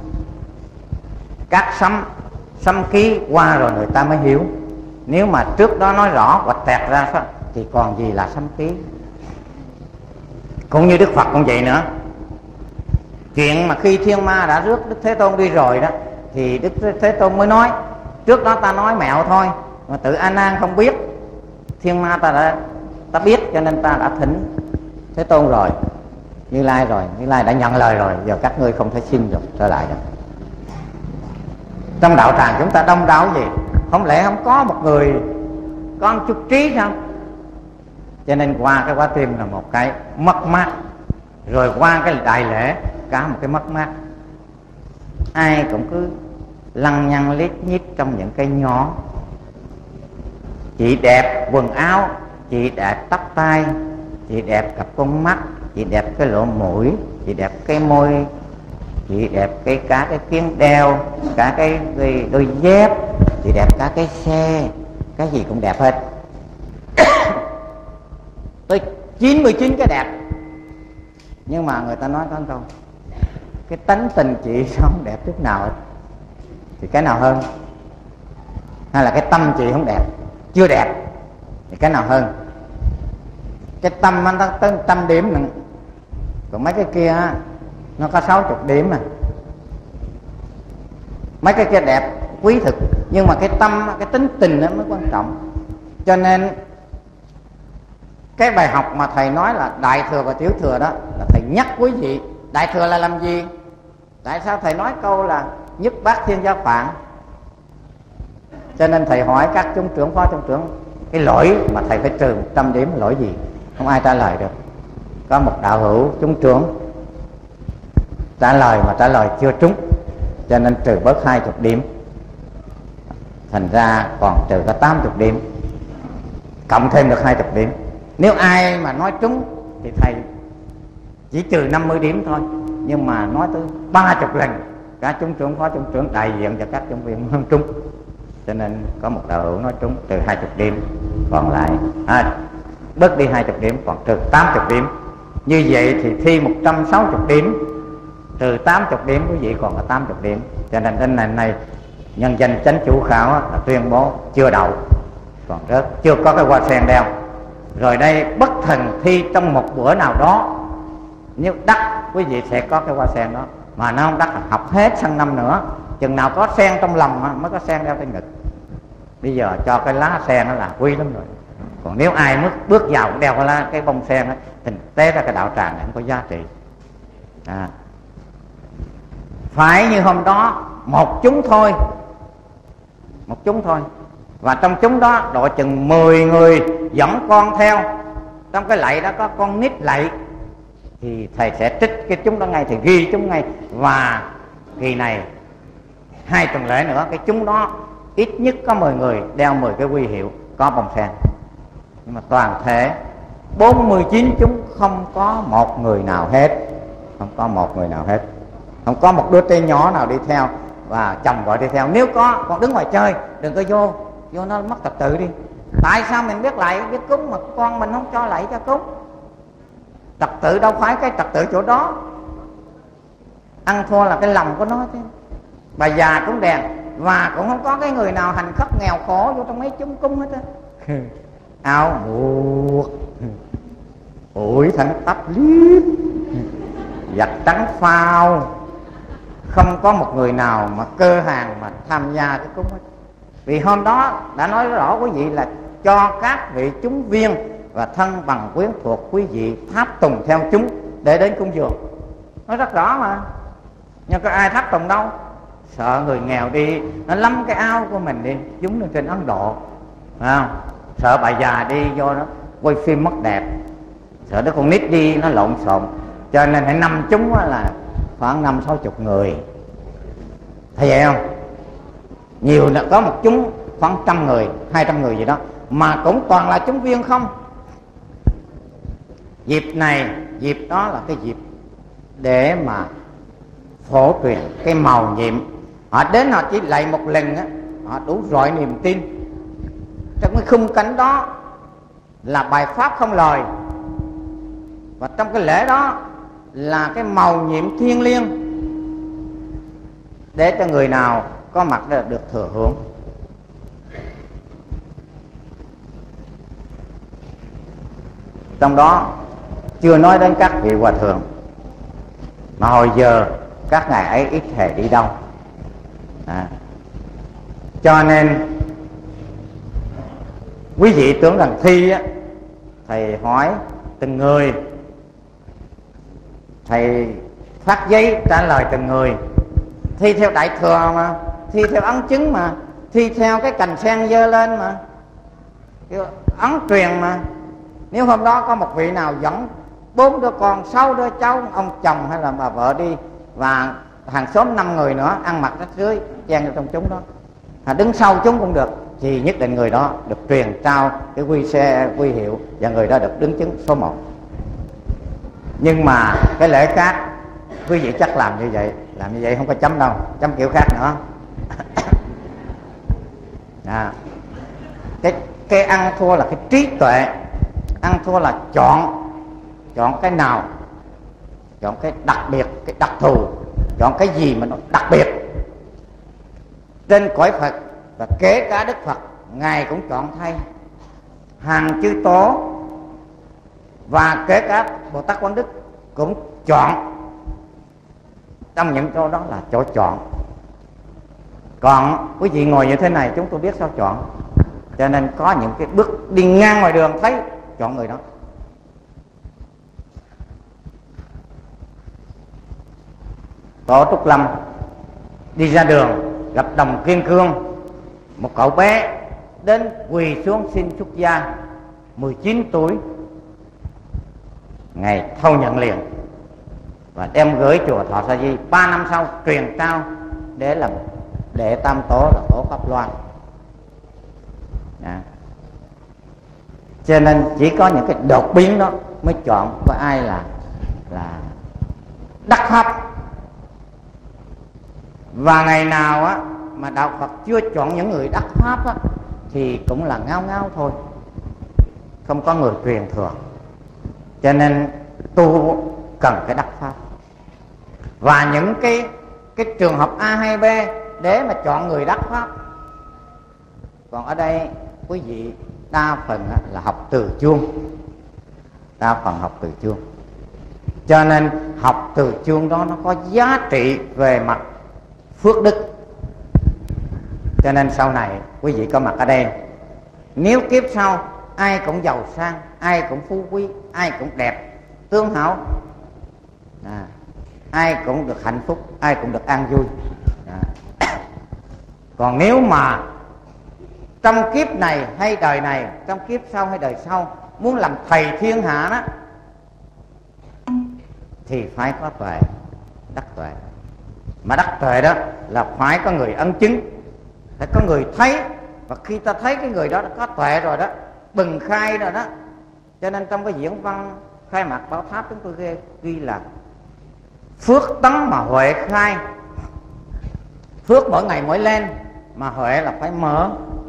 Các sấm ký qua rồi người ta mới hiểu. Nếu mà trước đó nói rõ và tẹt ra thì còn gì là sấm ký. Cũng như Đức Phật cũng vậy nữa. Chuyện mà khi Thiên Ma đã rước Đức Thế Tôn đi rồi đó, thì Đức Thế Tôn mới nói. Trước đó ta nói mẹo thôi, mà tự A Nan không biết, Thiên Ma ta biết, cho nên ta đã thỉnh Thế Tôn rồi, Như Lai rồi, Như Lai đã nhận lời rồi, giờ các ngươi không thể xin rồi trở lại được. Trong đạo tràng chúng ta đông đảo gì, không lẽ không có một người có một chút trí sao? Cho nên qua cái quả tim là một cái mất mát, rồi qua cái đại lễ cả một cái mất mát. Ai cũng cứ lăng nhăng liếc nhít trong những cái nhỏ. Chị đẹp quần áo, chị đẹp tóc tai, chị đẹp cặp con mắt, chị đẹp cái lỗ mũi, chị đẹp cái môi, chị đẹp cả cái kiếng đeo, cả cái đôi dép, chị đẹp cả cái xe, cái gì cũng đẹp hết. Tới 99 cái đẹp. Nhưng mà người ta nói có một câu, cái tánh tình chị sao không đẹp chút nào hết. Thì cái nào hơn? Hay là cái tâm chị không đẹp, chưa đẹp, thì cái nào hơn? Cái tâm nó tới 100 điểm nữa. Còn mấy cái kia nó có 60 điểm mà. Mấy cái kia đẹp quý thực, nhưng mà cái tâm, cái tính tình nó mới quan trọng. Cho nên cái bài học mà thầy nói là đại thừa và tiểu thừa đó, là thầy nhắc quý vị. Đại thừa là làm gì? Tại sao thầy nói câu là nhất bát thiên giáo phạn? Cho nên thầy hỏi các trung trưởng, phó trung trưởng, cái lỗi mà thầy phải trừ 100 điểm là lỗi gì? Không ai trả lời được. Có một đạo hữu trung trưởng trả lời mà trả lời chưa trúng, cho nên trừ bớt 20 điểm. Thành ra còn trừ có 80 điểm, cộng thêm được 20 điểm. Nếu ai mà nói trúng thì thầy chỉ trừ 50 điểm thôi, nhưng mà nói tới 30 lần cả trung trưởng, phó trung trưởng đại diện cho các trung viên hơn trúng. Cho nên có một đạo hữu nói trúng trừ 20 điểm, còn lại bớt đi 20 điểm, còn trừ 80 điểm. Như vậy thì thi 160 điểm, trừ 80 điểm, quý vị còn có 80 điểm. Cho nên đến này nhân danh chánh chủ khảo là tuyên bố chưa đậu, còn rớt, chưa có cái hoa sen đeo. Rồi đây bất thần thi trong một bữa nào đó, nếu đắc quý vị sẽ có cái hoa sen đó. Mà nó không đắc là học hết sang năm nữa, chừng nào có sen trong lòng mới có sen đeo trên ngực. Bây giờ cho cái lá sen đó là quý lắm rồi. Còn nếu ai bước vào đeo cái bông sen đó, thì té ra cái đạo tràng này không có giá trị. Phải như hôm đó một chúng thôi, Và trong chúng đó độ chừng 10 người dẫn con theo. Trong cái lạy đó có con nít lạy, thì thầy sẽ trích cái chúng đó ngay, thì ghi chúng ngay. Và kỳ này 2 tuần lễ nữa, cái chúng đó ít nhất có 10 người đeo 10 cái huy hiệu có bông sen. Nhưng mà toàn thể 49 chúng không có một người nào hết. Không có một người nào hết. Không có một đứa trẻ nhỏ nào đi theo và chồng gọi đi theo. Nếu có, con đứng ngoài chơi, đừng có vô nó mất trật tự đi. Tại sao mình biết lạy biết cúng mà con mình không cho lạy cho cúng? Trật tự đâu phải cái trật tự chỗ đó. Ăn thua là cái lòng của nó chứ. Bà già cũng đèn, và cũng không có cái người nào hành khất nghèo khổ vô trong mấy chúng cúng hết á. Áo buộc, ủi thẳng tắp liếp, giặt trắng phao, không có một người nào mà cơ hàng mà tham gia cái cúng hết. Vì hôm đó đã nói rõ quý vị là cho các vị chúng viên và thân bằng quyến thuộc quý vị tháp tùng theo chúng để đến cúng dường. Nói rất rõ mà. Nhưng có ai tháp tùng đâu. Sợ người nghèo đi nó lắm cái áo của mình đi giống như trên Ấn Độ, phải không? Sợ bà già đi vô nó quay phim mất đẹp, sợ đứa con nít đi nó lộn xộn. Cho nên hãy nằm chúng là khoảng 50-60 người. Thấy vậy không? Nhiều là có một chúng khoảng 100 người, 200 người gì đó, mà cũng toàn là chúng viên không. Dịp này, dịp đó là cái dịp để mà phổ truyền cái mầu nhiệm. Họ đến họ chỉ lạy một lần á, họ đủ rọi niềm tin. Trong cái khung cảnh đó là bài pháp không lời, và trong cái lễ đó là cái mầu nhiệm thiêng liêng để cho người nào có mặt được thừa hưởng. Trong đó chưa nói đến các vị hòa thượng, mà hồi giờ các ngài ấy ít hề đi đâu. Cho nên quý vị tưởng rằng thi á, thầy hỏi từng người, thầy phát giấy trả lời từng người. Thi theo đại thừa mà, thi theo ấn chứng mà, thi theo cái cành sen dơ lên mà, ấn truyền mà. Nếu hôm đó có một vị nào dẫn 4 đứa con, 6 đứa cháu, ông chồng hay là bà vợ đi, và hàng xóm 5 người nữa ăn mặc rách rưới chen vào trong chúng đó, đứng sau chúng cũng được, thì nhất định người đó được truyền trao cái huy hiệu, và người đó được đứng chứng số 1. Nhưng mà cái lễ khác quý vị chắc làm như vậy không có chấm đâu, chấm kiểu khác nữa. Cái ăn thua là cái trí tuệ, ăn thua là chọn cái nào, chọn cái đặc biệt, cái đặc thù, chọn cái gì mà nó đặc biệt. Trên cõi Phật và kể cả Đức Phật, ngài cũng chọn thay, hàng chư tổ và kể cả Bồ Tát Quán Đức cũng chọn. Trong những chỗ đó là chỗ chọn. Còn quý vị ngồi như thế này chúng tôi biết sao chọn. Cho nên có những cái bước đi ngang ngoài đường thấy chọn người đó. Tổ Trúc Lâm đi ra đường gặp Đồng Kiên Cương, một cậu bé đến quỳ xuống xin xuất gia, 19 tuổi. Ngài thâu nhận liền và đem gửi chùa Thọ Sa Di. 3 năm sau truyền trao để làm đệ tam tổ là tổ Pháp Loan. Cho nên chỉ có những cái đột biến đó mới chọn có ai là đắc pháp. Và ngày nào á mà đạo Phật chưa chọn những người đắc pháp á, thì cũng là ngao ngao thôi, không có người truyền thừa. Cho nên tu cần cái đắc pháp. Và những cái trường hợp A hay B để mà chọn người đắc pháp. Còn ở đây quý vị đa phần là học từ chuông, đa phần học từ chuông. Cho nên học từ chuông đó nó có giá trị về mặt phước đức. Cho nên sau này quý vị có mặt ở đây, nếu kiếp sau ai cũng giàu sang, ai cũng phú quý, ai cũng đẹp, tương hảo, ai cũng được hạnh phúc, ai cũng được an vui. Còn nếu mà trong kiếp này hay đời này, trong kiếp sau hay đời sau, muốn làm thầy thiên hạ đó thì phải có tuệ, đắc tuệ. Mà đắc tuệ đó là phải có người ấn chứng, phải có người thấy. Và khi ta thấy cái người đó đã có tuệ rồi đó, bừng khai rồi đó. Cho nên trong cái diễn văn khai mạc Bảo Tháp chúng tôi ghi là phước tấn mà huệ khai. Phước mỗi ngày mỗi lên, mà huệ là phải mở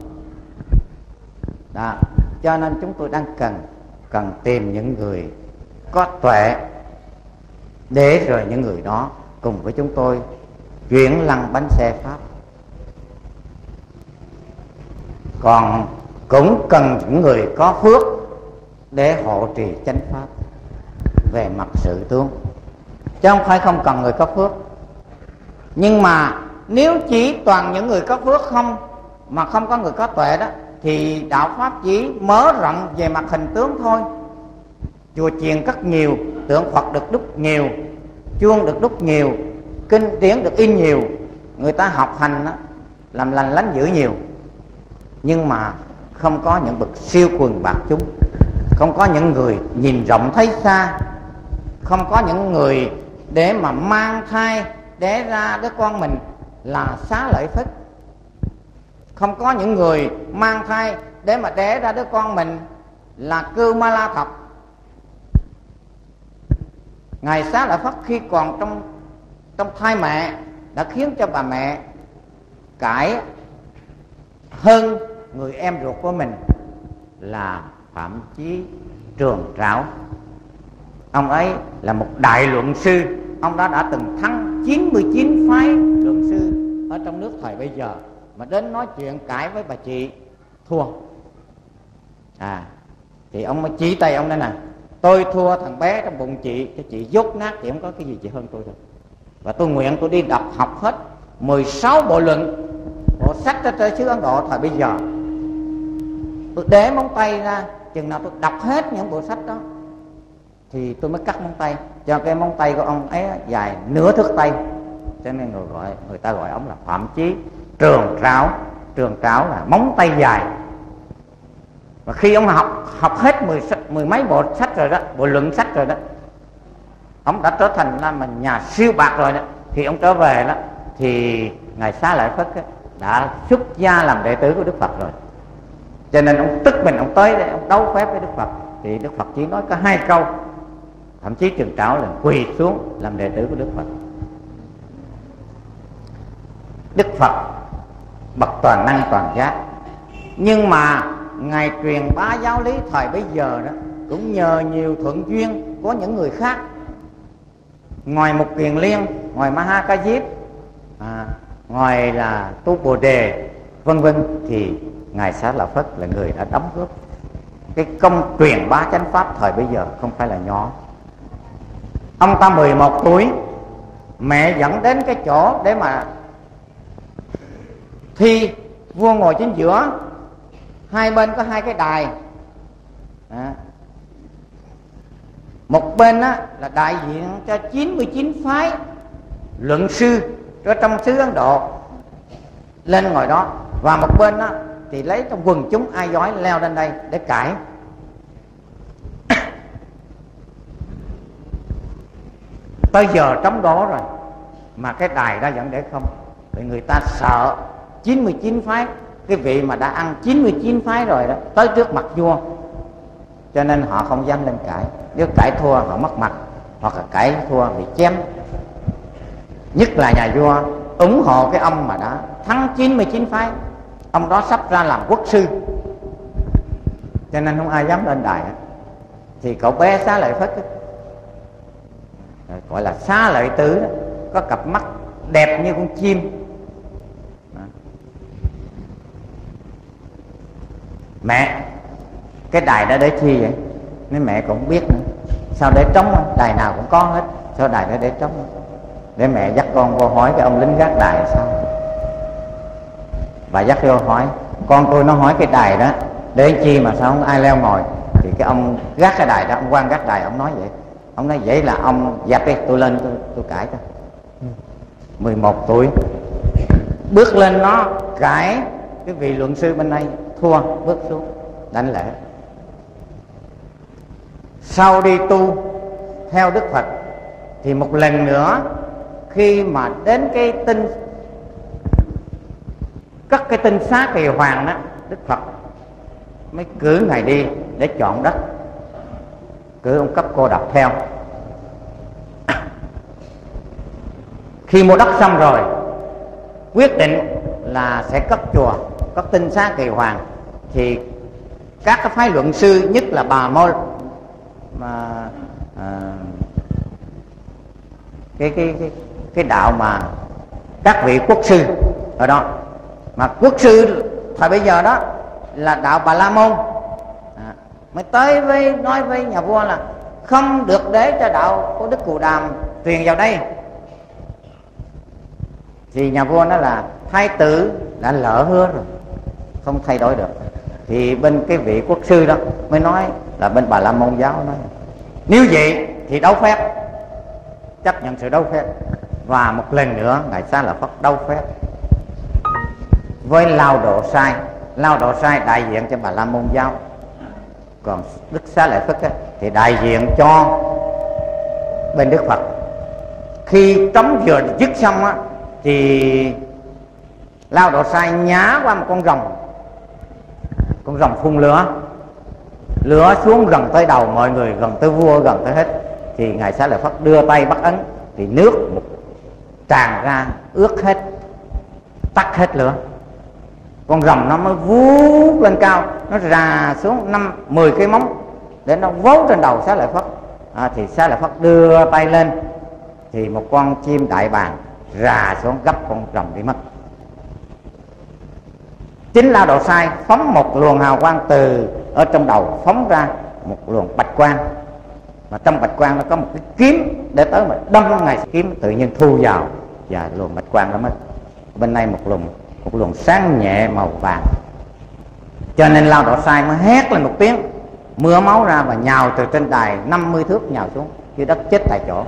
đó. Cho nên chúng tôi đang cần tìm những người có tuệ, để rồi những người đó cùng với chúng tôi chuyển lăn bánh xe Pháp. Còn cũng cần những người có phước để hộ trì chánh pháp về mặt sự tướng, chứ không phải không cần người có phước. Nhưng mà nếu chỉ toàn những người có phước không, mà không có người có tuệ đó, thì đạo pháp chỉ mở rộng về mặt hình tướng thôi. Chùa chiền cất nhiều, tượng Phật được đúc nhiều, chuông được đúc nhiều, kinh điển được in nhiều, người ta học hành đó, làm lành lánh dữ nhiều. Nhưng mà không có những bậc siêu quần bạc chúng, không có những người nhìn rộng thấy xa, không có những người để mà mang thai đẻ ra đứa con mình là Xá Lợi Phất, không có những người mang thai để mà đẻ ra đứa con mình là Cư Ma La Thập. Ngài Xá Lợi Phất khi còn trong thai mẹ đã khiến cho bà mẹ cãi hơn người em ruột của mình là Phạm Chí Trường Trảo. Ông ấy là một đại luận sư, ông đó đã từng thắng 99 phái luận sư ở trong nước thời bây giờ, mà đến nói chuyện cãi với bà chị thua. Thì ông mới chỉ tay ông đây nè: tôi thua thằng bé trong bụng chị, cho chị dốt nát, chị không có cái gì chị hơn tôi đâu. Và tôi nguyện tôi đi đọc học hết 16 bộ luận, bộ sách ở trên xứ Ấn Độ thời bây giờ. Tôi để móng tay ra, chừng nào tôi đọc hết những bộ sách đó thì tôi mới cắt móng tay, cho cái móng tay của ông ấy dài nửa thước tay. Cho nên người ta gọi ông là Phạm Chí Trường Trảo. Trường Trảo là móng tay dài. Và khi ông học hết mười mấy bộ sách rồi đó, bộ luận sách rồi đó, ông đã trở thành là mình nhà siêu bạc rồi đó. Thì ông trở về đó thì ngài Xá Lợi Phất đã xuất gia làm đệ tử của Đức Phật rồi. Cho nên ông tức mình, ông tới đây ông đấu phép với Đức Phật. Thì Đức Phật chỉ nói có 2 câu, thậm chí Trường Trảo là quỳ xuống làm đệ tử của Đức Phật. Đức Phật bậc toàn năng toàn giác, nhưng mà ngài truyền bá giáo lý thời bấy giờ đó cũng nhờ nhiều thuận duyên của những người khác. Ngoài Mục Kiền Liên, ngoài Ma Ha Ca Diếp, ngoài là Tu Bồ Đề vân vân, thì ngài Xá Lợi Phất là người đã đóng góp cái công truyền bá chánh pháp thời bấy giờ không phải là nhỏ. Ông ta 11 tuổi, mẹ dẫn đến cái chỗ để mà thi. Vua ngồi chính giữa, hai bên có 2 cái đài. Một bên là đại diện cho 99 phái luận sư ở trong xứ Ấn Độ lên ngồi đó, và một bên thì lấy trong quần chúng ai giỏi leo lên đây để cãi. Tới giờ trống đổ rồi mà cái đài đó vẫn để không, vì người ta sợ 99 phái, cái vị mà đã ăn 99 phái rồi đó tới trước mặt vua, cho nên họ không dám lên cãi. Nếu cãi thua họ mất mặt, hoặc là cãi thua bị chém. Nhất là nhà vua ủng hộ cái ông mà đã thắng 99 phái, ông đó sắp ra làm quốc sư, cho nên không ai dám lên đài. Thì cậu bé Xá Lợi Phất gọi là Xá Lợi Tử đó, có cặp mắt đẹp như con chim. Mẹ, cái đài đó để chi vậy? Nếu mẹ cũng không biết nữa. Sao để trống không? Đài nào cũng có hết, sao đài đó để trống không? Để mẹ dắt con vô hỏi cái ông lính gác đài sao. Bà dắt vô hỏi: con tôi nó hỏi cái đài đó để chi mà sao không ai leo ngồi? Thì cái ông gác cái đài đó, ông quan gác đài, ông nói vậy. Ông nói vậy là ông dẹp đi, tôi lên tôi cãi cho. 11 tuổi bước lên nó cãi cái vị luận sư bên đây. thua, bước xuống đánh lễ. Sau đi tu theo Đức Phật thì một lần nữa khi mà đến cái tinh cất cái tinh xá Kỳ Hoàng đó, Đức Phật mới cử ngài đi để chọn đất, cử ông Cấp Cô Độc theo. Khi mua đất xong rồi quyết định là sẽ cất chùa, cất tinh xá Kỳ Hoàng, thì các cái phái luận sư, nhất là Bà Môn mà cái đạo mà các vị quốc sư ở đó, mà quốc sư thời bây giờ đó là đạo Bà La Môn, mới tới nói với nhà vua là không được để cho đạo của Đức Cù Đàm truyền vào đây. Thì nhà vua nói là thái tử đã lỡ hứa rồi, không thay đổi được. Thì bên cái vị quốc sư đó mới nói là bên Bà La Môn giáo nói nếu vậy thì đấu phép, chấp nhận sự đấu phép. Và một lần nữa ngài Xá Lợi Phất đấu phép với Lao Độ Sai. Lao Độ Sai đại diện cho Bà La Môn giáo, còn Đức Xá Lợi Phất thì đại diện cho bên Đức Phật. Khi trống vừa dứt xong á, thì Lao Độ Sai nhá qua một con rồng phun lửa xuống gần tới đầu mọi người, gần tới vua, gần tới hết. Thì ngài Xá Lợi Phất đưa tay bắt ấn thì nước một tràn ra ướt hết, tắt hết lửa. Con rồng nó mới vút lên cao, nó rà xuống 5-10 cái móng để nó vấu trên đầu Xá Lợi Phất. Thì Xá Lợi Phất đưa tay lên thì một con chim đại bàng rà xuống gấp con rồng đi mất. Chính Lao Độ Sai phóng một luồng hào quang từ ở trong đầu, phóng ra một luồng bạch quang, mà trong bạch quang nó có một cái kiếm để tới mà đâm ngài, kiếm tự nhiên thu vào và luồng bạch quang đó mất. Bên này một luồng sáng nhẹ màu vàng. Cho nên Lao Độ Sai mới hét lên một tiếng, mưa máu ra và nhào từ trên đài 50 thước nhào xuống dưới đất, chết tại chỗ.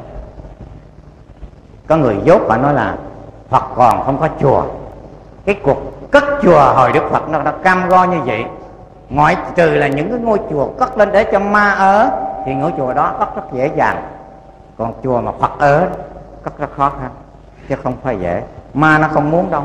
Có người dốt và nói là Phật còn không có chùa. Cái cuộc cất chùa hồi Đức Phật nó cam go như vậy, ngoại trừ là những cái ngôi chùa cất lên để cho ma ở thì ngôi chùa đó cất rất dễ dàng. Còn chùa mà Phật ở cất rất khó khăn, chứ không phải dễ. Ma nó không muốn đâu.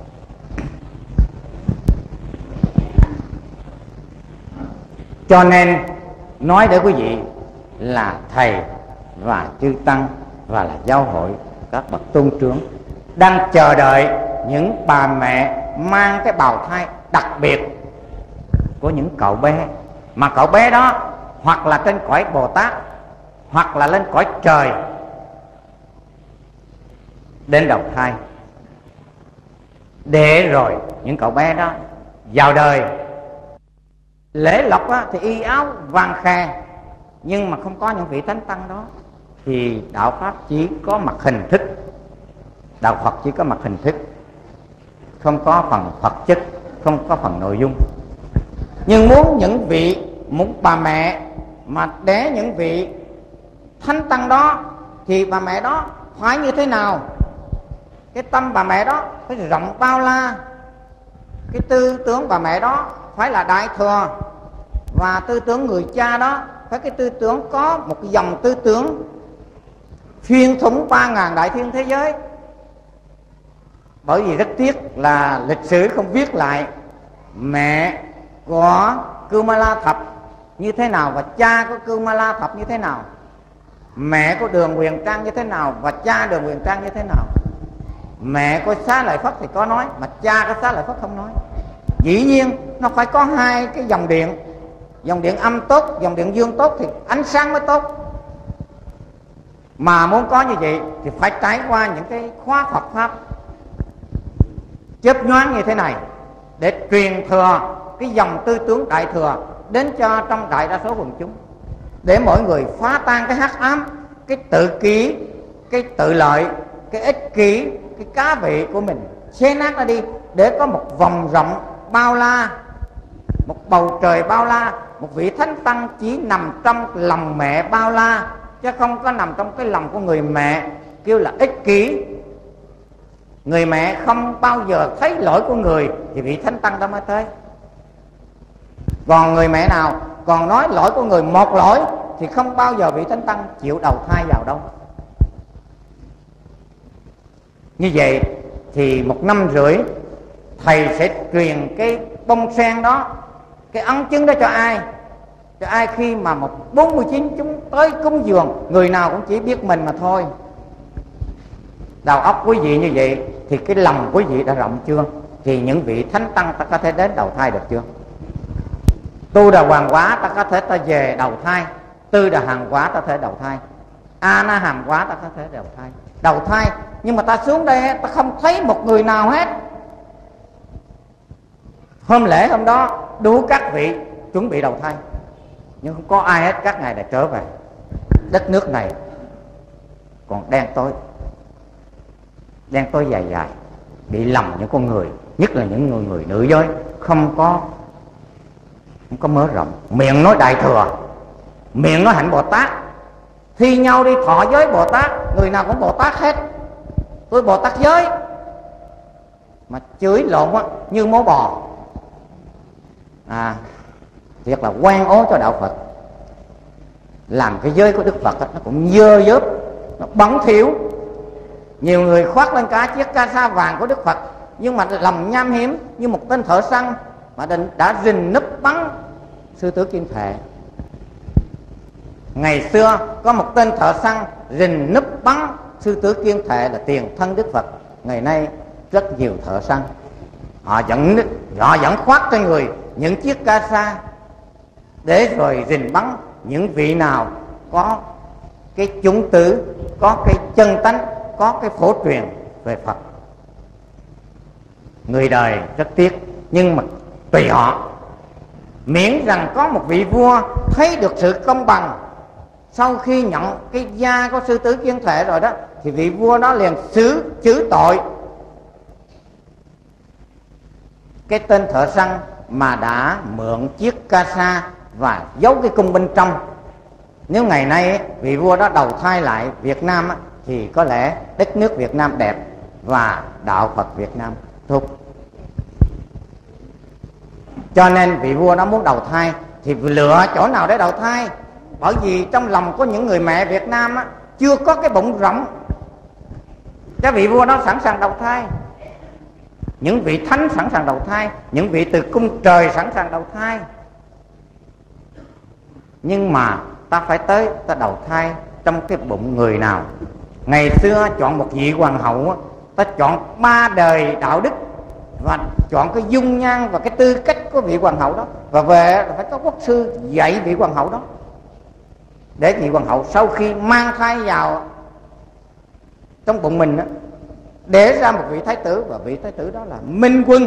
Cho nên nói để quý vị là thầy và chư tăng và là giáo hội, các bậc tôn trưởng đang chờ đợi những bà mẹ mang cái bào thai đặc biệt của những cậu bé, mà cậu bé đó hoặc là trên cõi Bồ Tát hoặc là lên cõi trời đến đầu thai, để rồi những cậu bé đó vào đời. Lễ lộc thì y áo vàng khè, nhưng mà không có những vị thánh tăng đó thì đạo Pháp chỉ có mặt hình thức, đạo Phật chỉ có mặt hình thức, không có phần Phật chất, không có phần nội dung. Nhưng muốn bà mẹ mà để những vị thánh tăng đó thì bà mẹ đó phải như thế nào? Cái tâm bà mẹ đó phải rộng bao la, cái tư tưởng bà mẹ đó phải là đại thừa, và tư tưởng người cha đó phải cái tư tưởng có một cái dòng tư tưởng xuyên thủng 3.000 đại thiên thế giới. Bởi vì rất tiếc là lịch sử không viết lại mẹ của Kumala Thập như thế nào và cha của Kumala Thập như thế nào, mẹ của Đường Huyền Trang như thế nào và cha Đường Huyền Trang như thế nào. Mẹ của Xá Lợi Phất thì có nói, mà cha của Xá Lợi Phất không nói. Dĩ nhiên nó phải có hai cái dòng điện âm tốt, dòng điện dương tốt thì ánh sáng mới tốt. Mà muốn có như vậy thì phải trải qua những cái khóa Phật Pháp chớp nhoáng như thế này để truyền thừa cái dòng tư tưởng đại thừa đến cho trong đại đa số quần chúng, để mỗi người phá tan cái hắc ám, cái tự kỷ, cái tự lợi, cái ích kỷ, cái cá vị của mình, xé nát nó đi, để có một vòng rộng bao la, một bầu trời bao la, một vị thánh tăng chỉ nằm trong lòng mẹ bao la, chứ không có nằm trong cái lòng của người mẹ kêu là ích kỷ. Người mẹ không bao giờ thấy lỗi của người thì vị thánh tăng đó mới tới. Còn người mẹ nào còn nói lỗi của người một lỗi thì không bao giờ vị thánh tăng chịu đầu thai vào đâu. Như vậy thì 1 năm rưỡi thầy sẽ truyền cái bông sen đó, cái ấn chứng đó cho ai? Cho ai khi mà 49 chúng tới cúng dường, người nào cũng chỉ biết mình mà thôi. Đầu óc quý vị như vậy thì cái lòng quý vị đã rộng chưa? Thì những vị thánh tăng ta có thể đến đầu thai được chưa? Tu Đà Hoàng Quả ta có thể ta về đầu thai, Tư Đà Hàm Quả ta có thể đầu thai, A Na Hàm Quả ta có thể đầu thai. Nhưng mà ta xuống đây ta không thấy một người nào hết. Hôm lễ hôm đó đủ các vị chuẩn bị đầu thai, nhưng không có ai hết. Các ngài đã trở về. Đất nước này còn đen tối dài dài, bị lầm những con người, nhất là những người nữ giới không có mở rộng. Miệng nói Đại Thừa, miệng nói hạnh Bồ Tát, thi nhau đi thọ giới Bồ Tát, người nào cũng Bồ Tát hết. Tôi Bồ Tát giới mà chửi lộn á, như mố bò. Thiệt là oan ố cho đạo Phật. Làm cái giới của Đức Phật nó cũng dơ dớp, nó bẩn thỉu. Nhiều người khoác lên cả chiếc ca sa vàng của Đức Phật, nhưng mà lòng nham hiểm như một tên thợ săn mà đã rình núp bắn Sư Tử Kim Thệ. Ngày xưa có một tên thợ săn rình núp bắn Sư Tử Kim Thệ là tiền thân Đức Phật. Ngày nay rất nhiều thợ săn, họ vẫn khoác trên người những chiếc ca sa để rồi rình bắn những vị nào có cái chủng tử, có cái chân tánh, có cái phổ truyền về Phật. Người đời rất tiếc, nhưng mà tùy họ. Miễn rằng có một vị vua thấy được sự công bằng, sau khi nhận cái da của Sư Tử Kim Thệ rồi đó, thì vị vua đó liền xử tội cái tên thợ săn mà đã mượn chiếc ca sa và giấu cái cung bên trong. Nếu ngày nay vị vua đó đầu thai lại Việt Nam thì có lẽ đất nước Việt Nam đẹp và đạo Phật Việt Nam thúc. Cho nên vị vua đó muốn đầu thai thì lựa chỗ nào để đầu thai? Bởi vì trong lòng của những người mẹ Việt Nam chưa có cái bụng rộng. Cái vị vua đó sẵn sàng đầu thai, những vị thánh sẵn sàng đầu thai, những vị từ cung trời sẵn sàng đầu thai. Nhưng mà ta phải tới ta đầu thai trong cái bụng người nào? Ngày xưa chọn một vị hoàng hậu, ta chọn 3 đời đạo đức và chọn cái dung nhan và cái tư cách của vị hoàng hậu đó, và về là phải có quốc sư dạy vị hoàng hậu đó, để vị hoàng hậu sau khi mang thai vào trong bụng mình đó, để ra một vị thái tử, và vị thái tử đó là minh quân,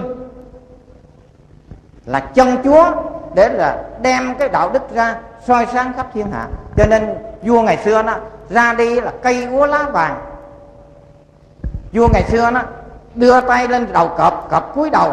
là chân chúa, để là đem cái đạo đức ra soi sáng khắp thiên hạ. Cho nên vua ngày xưa nó ra đi là cây úa lá vàng. Vua ngày xưa nó đưa tay lên đầu cọp, cọp cúi đầu.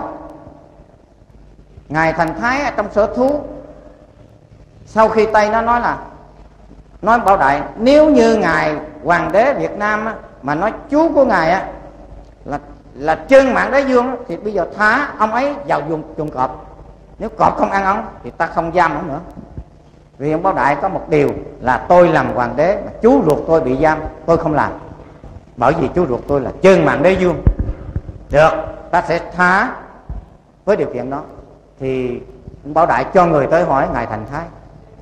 Ngài Thành Thái ở trong Sở Thú, sau khi Tây nó nói Bảo Đại, nếu như ngài hoàng đế Việt Nam mà nói chú của ngài là trơn mạng đế vương, thì bây giờ thả ông ấy vào chuồng cọp. Nếu cọp không ăn ông thì ta không giam ông nữa. Vì ông Bảo Đại có một điều là tôi làm hoàng đế mà chú ruột tôi bị giam, tôi không làm, bởi vì chú ruột tôi là trơn mạng đế vương. Được, ta sẽ thả. Với điều kiện đó thì ông Bảo Đại cho người tới hỏi ngài Thành Thái.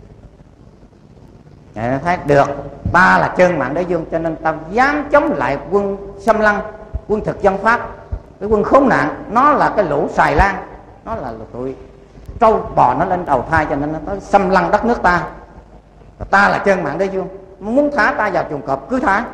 Ngài Thành Thái được, ta là trơn mạng đế vương, cho nên ta dám chống lại quân xâm lăng, quân thực dân Pháp, cái quân khốn nạn. Nó là cái lũ xài lan, nó là tụi trâu bò nó lên đầu thai, cho nên nó tới xâm lăng đất nước ta. Và ta là trơn mạng đế vương, muốn thả ta vào chuồng cọp cứ thả.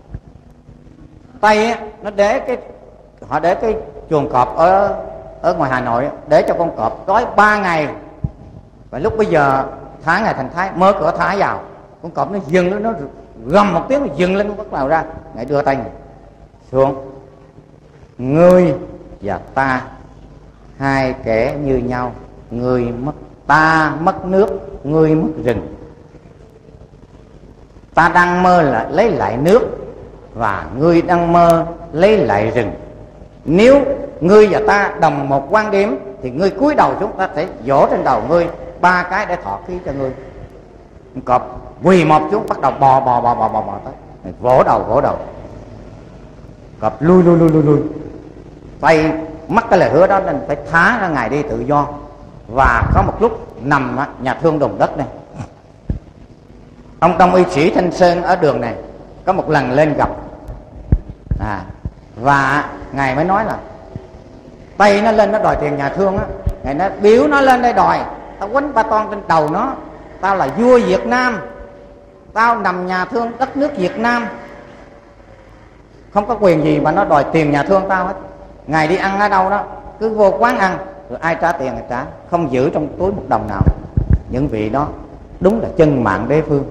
Tây nó họ để cái chuồng cọp ở ngoài Hà Nội, để cho con cọp gói 3 ngày, và lúc bây giờ thả ngài Thành Thái mở cửa thả vào, con cọp nó dừng, nó gầm một tiếng, nó dừng lên, nó bắt đầu ra. Ngài đưa tay xuống, ngươi và ta hai kẻ như nhau, ngươi mất, ta mất nước, ngươi mất rừng. Ta đang mơ là lấy lại nước, và ngươi đang mơ lấy lại rừng. Nếu ngươi và ta đồng một quan điểm thì ngươi cúi đầu xuống, ta sẽ vỗ trên đầu ngươi 3 cái để thọ khí cho ngươi. Cọp quỳ một xuống bắt đầu bò tới, vỗ đầu. Cọp lui. Tay mắc cái lời hứa đó nên phải thả ra Ngài đi tự do. Và có một lúc nằm nhà thương đồn đất này, ông Đông y sĩ Thanh Sơn ở đường này có một lần lên gặp, và Ngài mới nói là tay nó lên nó đòi tiền nhà thương á. Ngài nói biểu nó lên đây đòi, tao quánh ba toan trên đầu nó, tao là vua Việt Nam, tao nằm nhà thương đất nước Việt Nam, không có quyền gì mà nó đòi tiền nhà thương tao hết. Ngài đi ăn ở đâu đó cứ vô quán ăn, rồi ai trả tiền người trả, không giữ trong túi một đồng nào. Những vị đó đúng là chân mạng đế vương,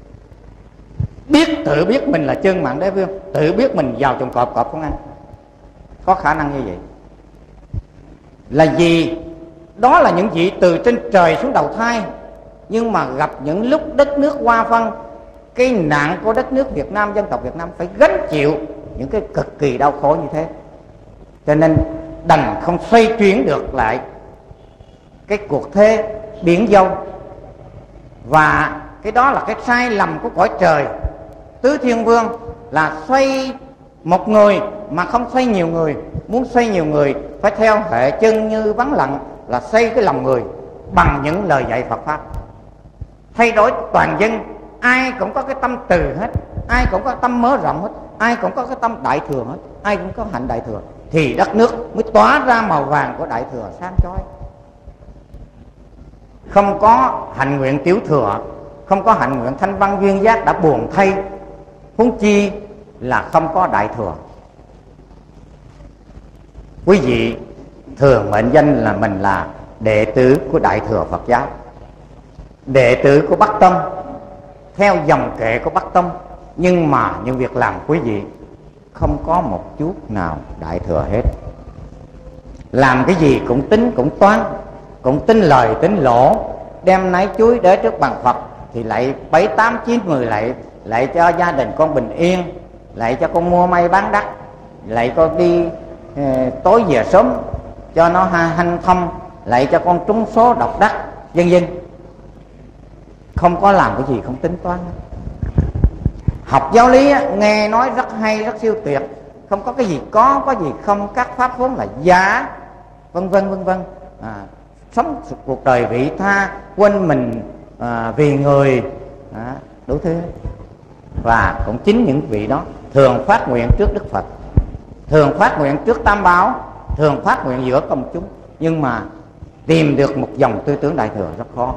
tự biết mình là chân mạng đế vương, tự biết mình vào trong cọp không ăn. Có khả năng như vậy là gì? Đó là những vị từ trên trời xuống đầu thai, nhưng mà gặp những lúc đất nước hoa phân, cái nạn của đất nước Việt Nam, dân tộc Việt Nam phải gánh chịu những cái cực kỳ đau khổ như thế, cho nên đành không xoay chuyển được lại cái cuộc thế biển dâu. Và cái đó là cái sai lầm của cõi trời. Tứ Thiên Vương là xoay một người mà không xoay nhiều người. Muốn xoay nhiều người phải theo hệ chân như vắng lặng, là xây cái lòng người bằng những lời dạy Phật Pháp, thay đổi toàn dân. Ai cũng có cái tâm từ hết, ai cũng có tâm mở rộng hết, ai cũng có cái tâm đại thừa hết, ai cũng có hạnh đại thừa, thì đất nước mới tỏa ra màu vàng của đại thừa sáng chói. Không có hạnh nguyện tiểu thừa, không có hạnh nguyện thanh văn duyên giác đã buồn thay, huống chi là không có đại thừa. Quý vị thường mệnh danh là mình là đệ tử của đại thừa Phật giáo, đệ tử của Bắc Tông, theo dòng kệ của Bắc Tông, nhưng mà những việc làm quý vị không có một chút nào đại thừa hết. Làm cái gì cũng tính, cũng toán, cũng tính lời tính lỗ, đem nấy chuối để trước bàn Phật thì lại 7, 8, 9, 10 lại cho gia đình con bình yên, lại cho con mua may bán đắt, lại con đi tối về sớm cho nó hanh thông, lại cho con trúng số độc đắc, vân vân. Không có làm cái gì không tính toán. Học giáo lý nghe nói rất hay, rất siêu tuyệt, không có cái gì có gì không, các pháp vốn là giả, vân vân. Sống cuộc đời vị tha, quên mình vì người, đủ thứ. Và cũng chính những vị đó thường phát nguyện trước Đức Phật, thường phát nguyện trước Tam Bảo, thường phát nguyện giữa công chúng, nhưng mà tìm được một dòng tư tưởng đại thừa rất khó.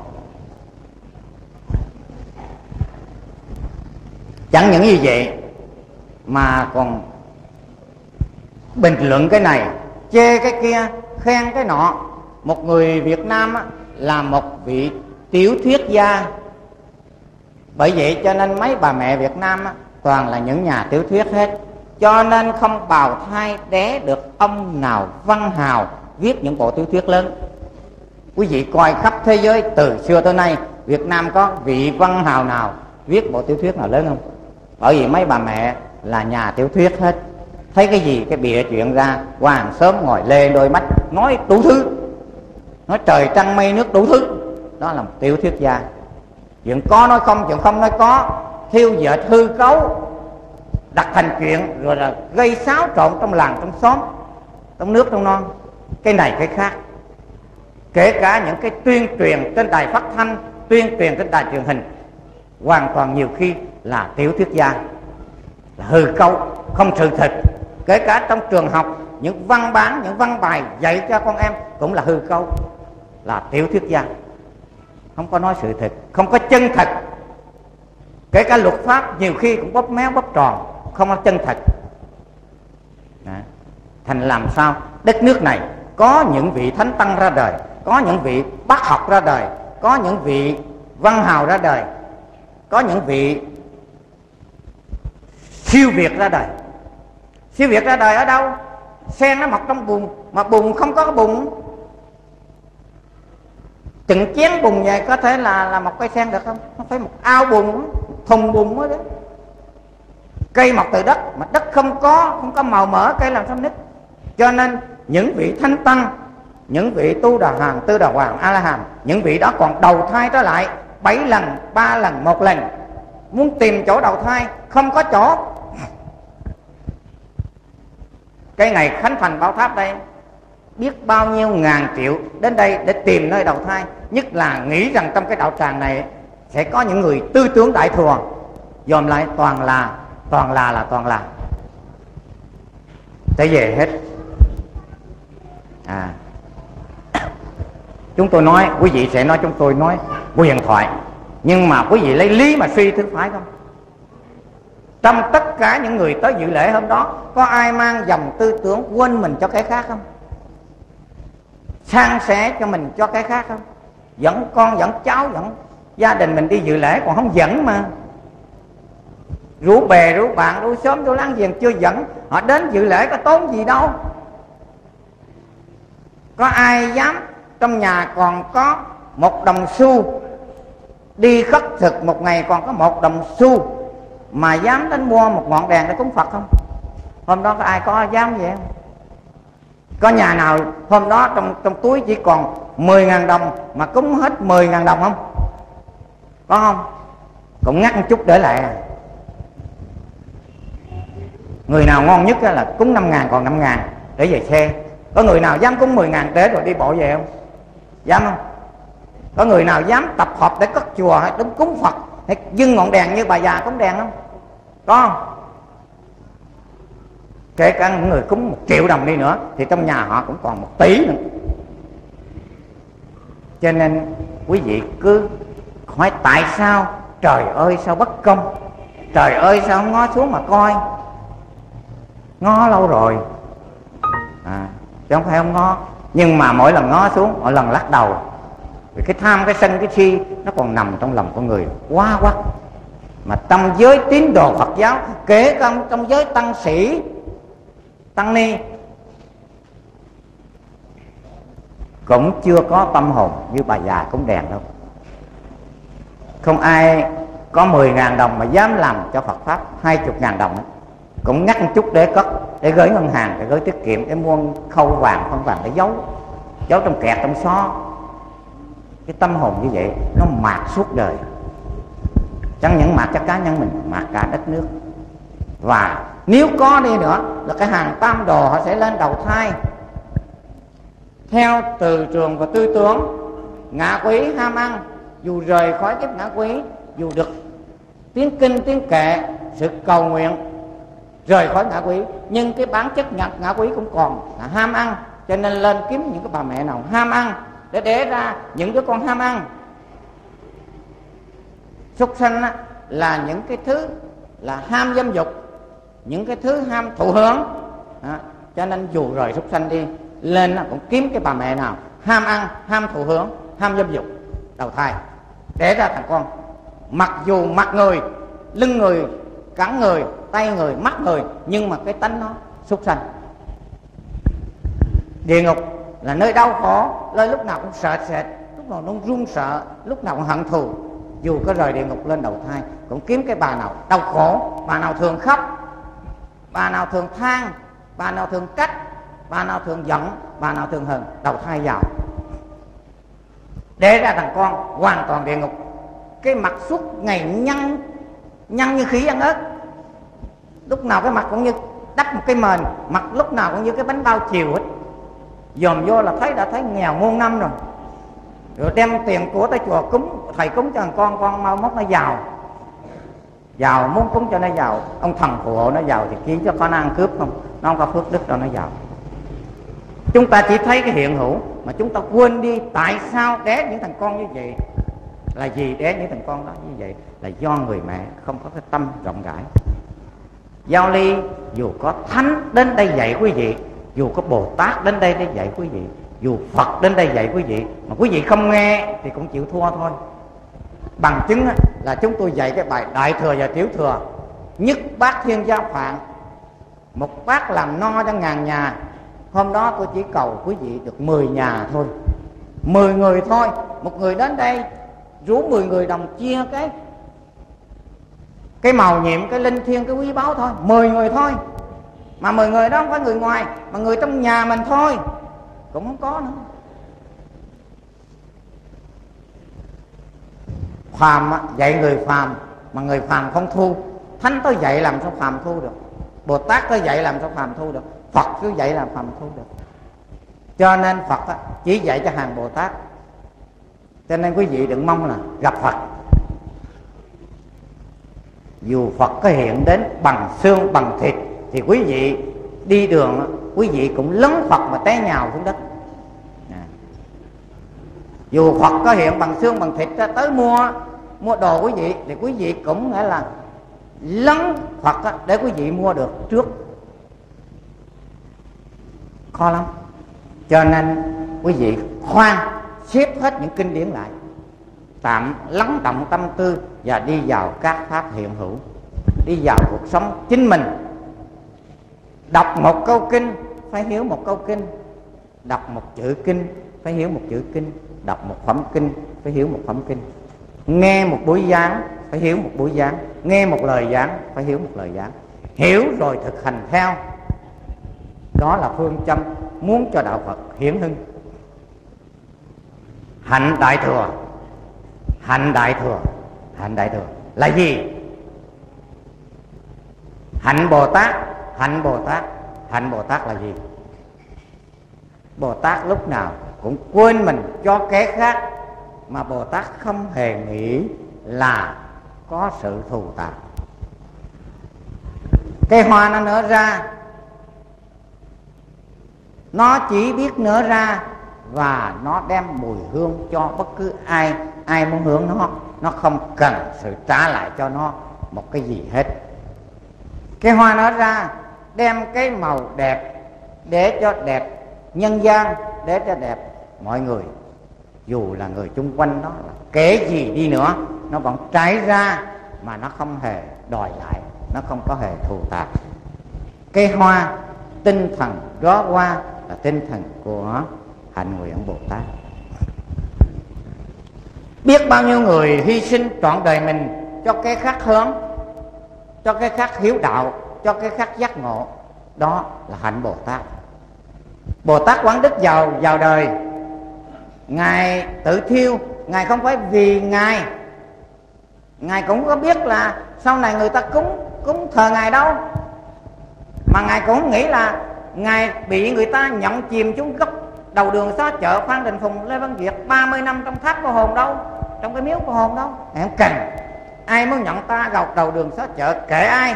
Chẳng những như vậy mà còn bình luận cái này, chê cái kia, khen cái nọ. Một người Việt Nam là một vị tiểu thuyết gia, bởi vậy cho nên mấy bà mẹ Việt Nam toàn là những nhà tiểu thuyết hết, cho nên không bào thai đẻ được ông nào văn hào viết những bộ tiểu thuyết lớn. Quý vị coi khắp thế giới từ xưa tới nay, Việt Nam có vị văn hào nào viết bộ tiểu thuyết nào lớn không? Bởi vì mấy bà mẹ là nhà tiểu thuyết hết, thấy cái gì cái bịa chuyện ra, qua hàng xóm ngồi lê đôi mắt nói đủ thứ, nói trời trăng mây nước đủ thứ. Đó là một tiểu thuyết gia. Chuyện có nói không, chuyện không nói có, thiêu dệt hư cấu, đặt thành chuyện, rồi là gây xáo trộn trong làng, trong xóm, trong nước, trong non, cái này cái khác. Kể cả những cái tuyên truyền trên đài phát thanh, tuyên truyền trên đài truyền hình, hoàn toàn nhiều khi là tiểu thuyết gia, là hư cấu, không sự thật. Kể cả trong trường học, những văn bản, những văn bài dạy cho con em cũng là hư cấu, là tiểu thuyết gia, không có nói sự thật, không có chân thật. Kể cả luật pháp nhiều khi cũng bóp méo bóp tròn, không có chân thật. Thành làm sao đất nước này có những vị thánh tăng ra đời, có những vị bác học ra đời, có những vị văn hào ra đời, có những vị siêu việt ra đời. Siêu việt ra đời ở đâu? Sen nó mọc trong bùn, mà bùn không có cái bùn. Chừng chén bùn vậy có thể là một cây sen được không? Nó phải một ao bùn, thùng bùn mới đấy. Cây mọc từ đất, mà đất không có màu mỡ, cây làm sao nứt. Cho nên những vị thánh tăng những vị Tu Đà Hoàn, Tư Đà Hoàng, A La Hàm, những vị đó còn đầu thai trở lại 7 lần, 3 lần, 1 lần. Muốn tìm chỗ đầu thai không có chỗ. Cái ngày khánh thành Bảo Tháp đây, biết bao nhiêu ngàn triệu đến đây để tìm nơi đầu thai. Nhất là nghĩ rằng trong cái đạo tràng này sẽ có những người tư tưởng đại thừa, dòm lại toàn là sẽ về hết. Chúng tôi nói, quý vị sẽ nói chúng tôi nói huyền thoại, nhưng mà quý vị lấy lý mà suy thử phải không? Trong tất cả những người tới dự lễ hôm đó, có ai mang dòng tư tưởng quên mình cho cái khác không? San sẻ cho mình cho cái khác không? Dẫn con, dẫn cháu, dẫn gia đình mình đi dự lễ còn không dẫn mà. Rủ bè, rủ bạn, rủ xóm, rủ láng giềng chưa dẫn, họ đến dự lễ có tốn gì đâu. Có ai dám trong nhà còn có 1 đồng xu, đi khất thực một ngày còn có 1 đồng xu mà dám đến mua một ngọn đèn để cúng Phật không? Hôm đó có ai có dám vậy không? Có nhà nào hôm đó trong túi chỉ còn 10.000 đồng mà cúng hết 10.000 đồng không? Có không? Cũng ngắt một chút để lại. Người nào ngon nhất là cúng 5.000 còn 5.000 để về xe. Có người nào dám cúng 10.000 để rồi đi bộ về không? Dám không? Có người nào dám tập hợp để cất chùa hay đến cúng Phật hay dâng ngọn đèn như bà già cúng đèn không? Có không? Kể cả những người cúng 1 triệu đồng đi nữa thì trong nhà họ cũng còn 1 tỷ nữa. Cho nên quý vị cứ hỏi tại sao trời ơi sao bất công, trời ơi sao không ngó xuống mà coi. Ngó lâu rồi chứ không phải không ngó, nhưng mà mỗi lần ngó xuống mỗi lần lắc đầu. Vì cái tham, cái sân, cái si nó còn nằm trong lòng con người quá quắt. Mà trong giới tín đồ Phật giáo, kể cả trong giới tăng sĩ, tăng ni, cũng chưa có tâm hồn như bà già cúng đèn đâu. Không ai có 10.000 đồng mà dám làm cho Phật Pháp 20.000 đồng ấy. Cũng ngắt một chút để cất, để gửi ngân hàng, để gửi tiết kiệm, để mua khâu vàng, phân vàng để giấu trong kẹt, trong xó. Cái tâm hồn như vậy nó mạt suốt đời, chẳng những mạt cho cá nhân mình, mạt cả đất nước. Và nếu có đi nữa là cái hàng tam đồ họ sẽ lên đầu thai theo từ trường và tư tưởng ngạ quỷ ham ăn. Dù rời khỏi kiếp ngạ quỷ, dù được tiếng kinh tiếng kệ, sự cầu nguyện rời khỏi ngạ quỷ, nhưng cái bản chất ngạ quỷ cũng còn là ham ăn. Cho nên lên kiếm những cái bà mẹ nào ham ăn để đẻ ra những đứa con ham ăn. Súc sanh là những cái thứ là ham dâm dục, những cái thứ ham thụ hưởng. Cho nên dù rời súc sanh đi, lên cũng kiếm cái bà mẹ nào ham ăn, ham thụ hưởng, ham dâm dục, đầu thai đẻ ra thằng con. Mặc dù mặt người, lưng người, cẳng người, tay người, mắt người, nhưng mà cái tánh nó súc sanh. Địa ngục là nơi đau khổ, nơi lúc nào cũng sợ sệt, lúc nào cũng run sợ, lúc nào cũng hận thù. Dù có rời địa ngục lên đầu thai, cũng kiếm cái bà nào đau khổ, bà nào thường khóc, bà nào thường than, bà nào thường trách, bà nào thường giận, bà nào thường hờn, đầu thai vào để ra thằng con hoàn toàn địa ngục. Cái mặt suốt ngày nhăn như khỉ ăn ớt, lúc nào cái mặt cũng như đắp một cái mền, mặt lúc nào cũng như cái bánh bao chiều hết. Dòm vô là đã thấy nghèo muôn năm rồi. Rồi đem tiền của tới chùa cúng, thầy cúng cho thằng con mau mốt nó giàu, muốn cúng cho nó giàu. Ông thần phù hộ nó giàu thì khiến cho con ăn cướp không, nó không có phước đức đâu nó giàu. Chúng ta chỉ thấy cái hiện hữu mà chúng ta quên đi tại sao đẻ những thằng con như vậy. Là gì đẻ những thằng con đó như vậy? Là do người mẹ không có cái tâm rộng rãi. Giao Ly dù có thánh đến đây dạy quý vị, dù có Bồ Tát đến đây để dạy quý vị, dù Phật đến đây dạy quý vị, mà quý vị không nghe thì cũng chịu thua thôi. Bằng chứng là chúng tôi dạy cái bài Đại Thừa và Tiểu Thừa, nhất bát thiên gia phạn, một bát làm no cho 1000 nhà. Hôm đó tôi chỉ cầu quý vị được 10 nhà thôi, 10 người thôi. Một người đến đây rủ 10 người đồng chia cái màu nhiệm, cái linh thiêng, cái quý báu thôi. 10 người thôi, mà 10 người đó không phải người ngoài, mà người trong nhà mình thôi, cũng không có nữa. Phàm dạy người phàm mà người phàm không thu, thánh tới dạy làm sao phàm thu được, Bồ Tát tới dạy làm sao phàm thu được, Phật cứ dạy làm phàm thu được. Cho nên Phật chỉ dạy cho hàng Bồ Tát. Cho nên quý vị đừng mong là gặp Phật. Dù Phật có hiện đến bằng xương bằng thịt thì quý vị đi đường, quý vị cũng lấn Phật mà té nhào xuống đất. Dù Phật có hiện bằng xương bằng thịt ra tới mua đồ quý vị thì quý vị cũng nghĩa là lấn Phật để quý vị mua được trước. Khó lắm. Cho nên quý vị khoan xếp hết những kinh điển lại, tạm lắng động tâm tư và đi vào các pháp hiện hữu, đi vào cuộc sống chính mình. Đọc một câu kinh phải hiểu một câu kinh, đọc một chữ kinh phải hiểu một chữ kinh, đọc một phẩm kinh phải hiểu một phẩm kinh, nghe một buổi giảng phải hiểu một buổi giảng, nghe một lời giảng phải hiểu một lời giảng. Hiểu rồi thực hành theo, đó là phương châm muốn cho đạo Phật hiển hưng. Hạnh đại thừa, hạnh đại thừa, hạnh đại thừa là gì? Hạnh Bồ Tát, hạnh Bồ Tát, hạnh Bồ Tát là gì? Bồ Tát lúc nào cũng quên mình cho kẻ khác, mà Bồ Tát không hề nghĩ là có sự thù tạp. Cây hoa nó nở ra, nó chỉ biết nở ra và nó đem mùi hương cho bất cứ ai muốn hưởng nó không cần sự trả lại cho nó một cái gì hết. Cái hoa nở ra đem cái màu đẹp để cho đẹp nhân gian, để cho đẹp mọi người. Dù là người chung quanh nó là kể gì đi nữa, nó vẫn trái ra mà nó không hề đòi lại, nó không có hề thù tạp. Cây hoa, tinh thần đó hoa là tinh thần của hạnh nguyện Bồ Tát. Biết bao nhiêu người hy sinh trọn đời mình cho cái khác hướng, cho cái khác hiếu đạo, cho cái khác giác ngộ, đó là hạnh Bồ Tát. Bồ Tát Quán Đức vào đời, Ngài tự thiêu, Ngài không phải vì Ngài cũng có biết là sau này người ta cúng thờ Ngài đâu, mà Ngài cũng nghĩ là Ngài bị người ta nhộng chìm xuống góc đầu đường xó chợ Phan Đình Phùng, Lê Văn Việt 30 năm trong tháp của hồn đâu, trong cái miếu của hồn đâu. Ngài không cần. Ai muốn nhận ta gọc đầu đường xó chợ kệ ai.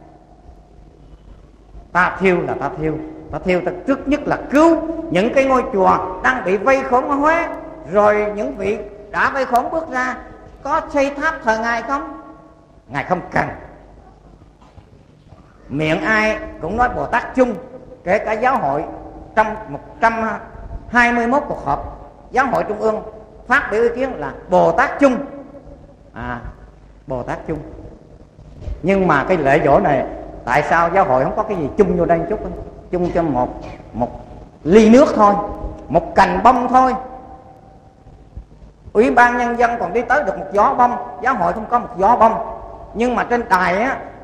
Ta thiêu là ta thiêu. Ta thiêu ta trước nhất là cứu những cái ngôi chùa đang bị vây khốn ở Huế, rồi những vị đã vây khốn bước ra có xây tháp thờ Ngài không? Ngài không cần. Miệng ai cũng nói Bồ Tát chung, kể cả giáo hội trong 121 cuộc họp giáo hội trung ương phát biểu ý kiến là Bồ Tát chung, Bồ Tát chung. Nhưng mà cái lễ dỗ này tại sao giáo hội không có cái gì chung vô đây chút, chung cho một ly nước thôi, một cành bông thôi. Ủy ban nhân dân còn đi tới được một gió bông, giáo hội không có một gió bông. Nhưng mà trên đài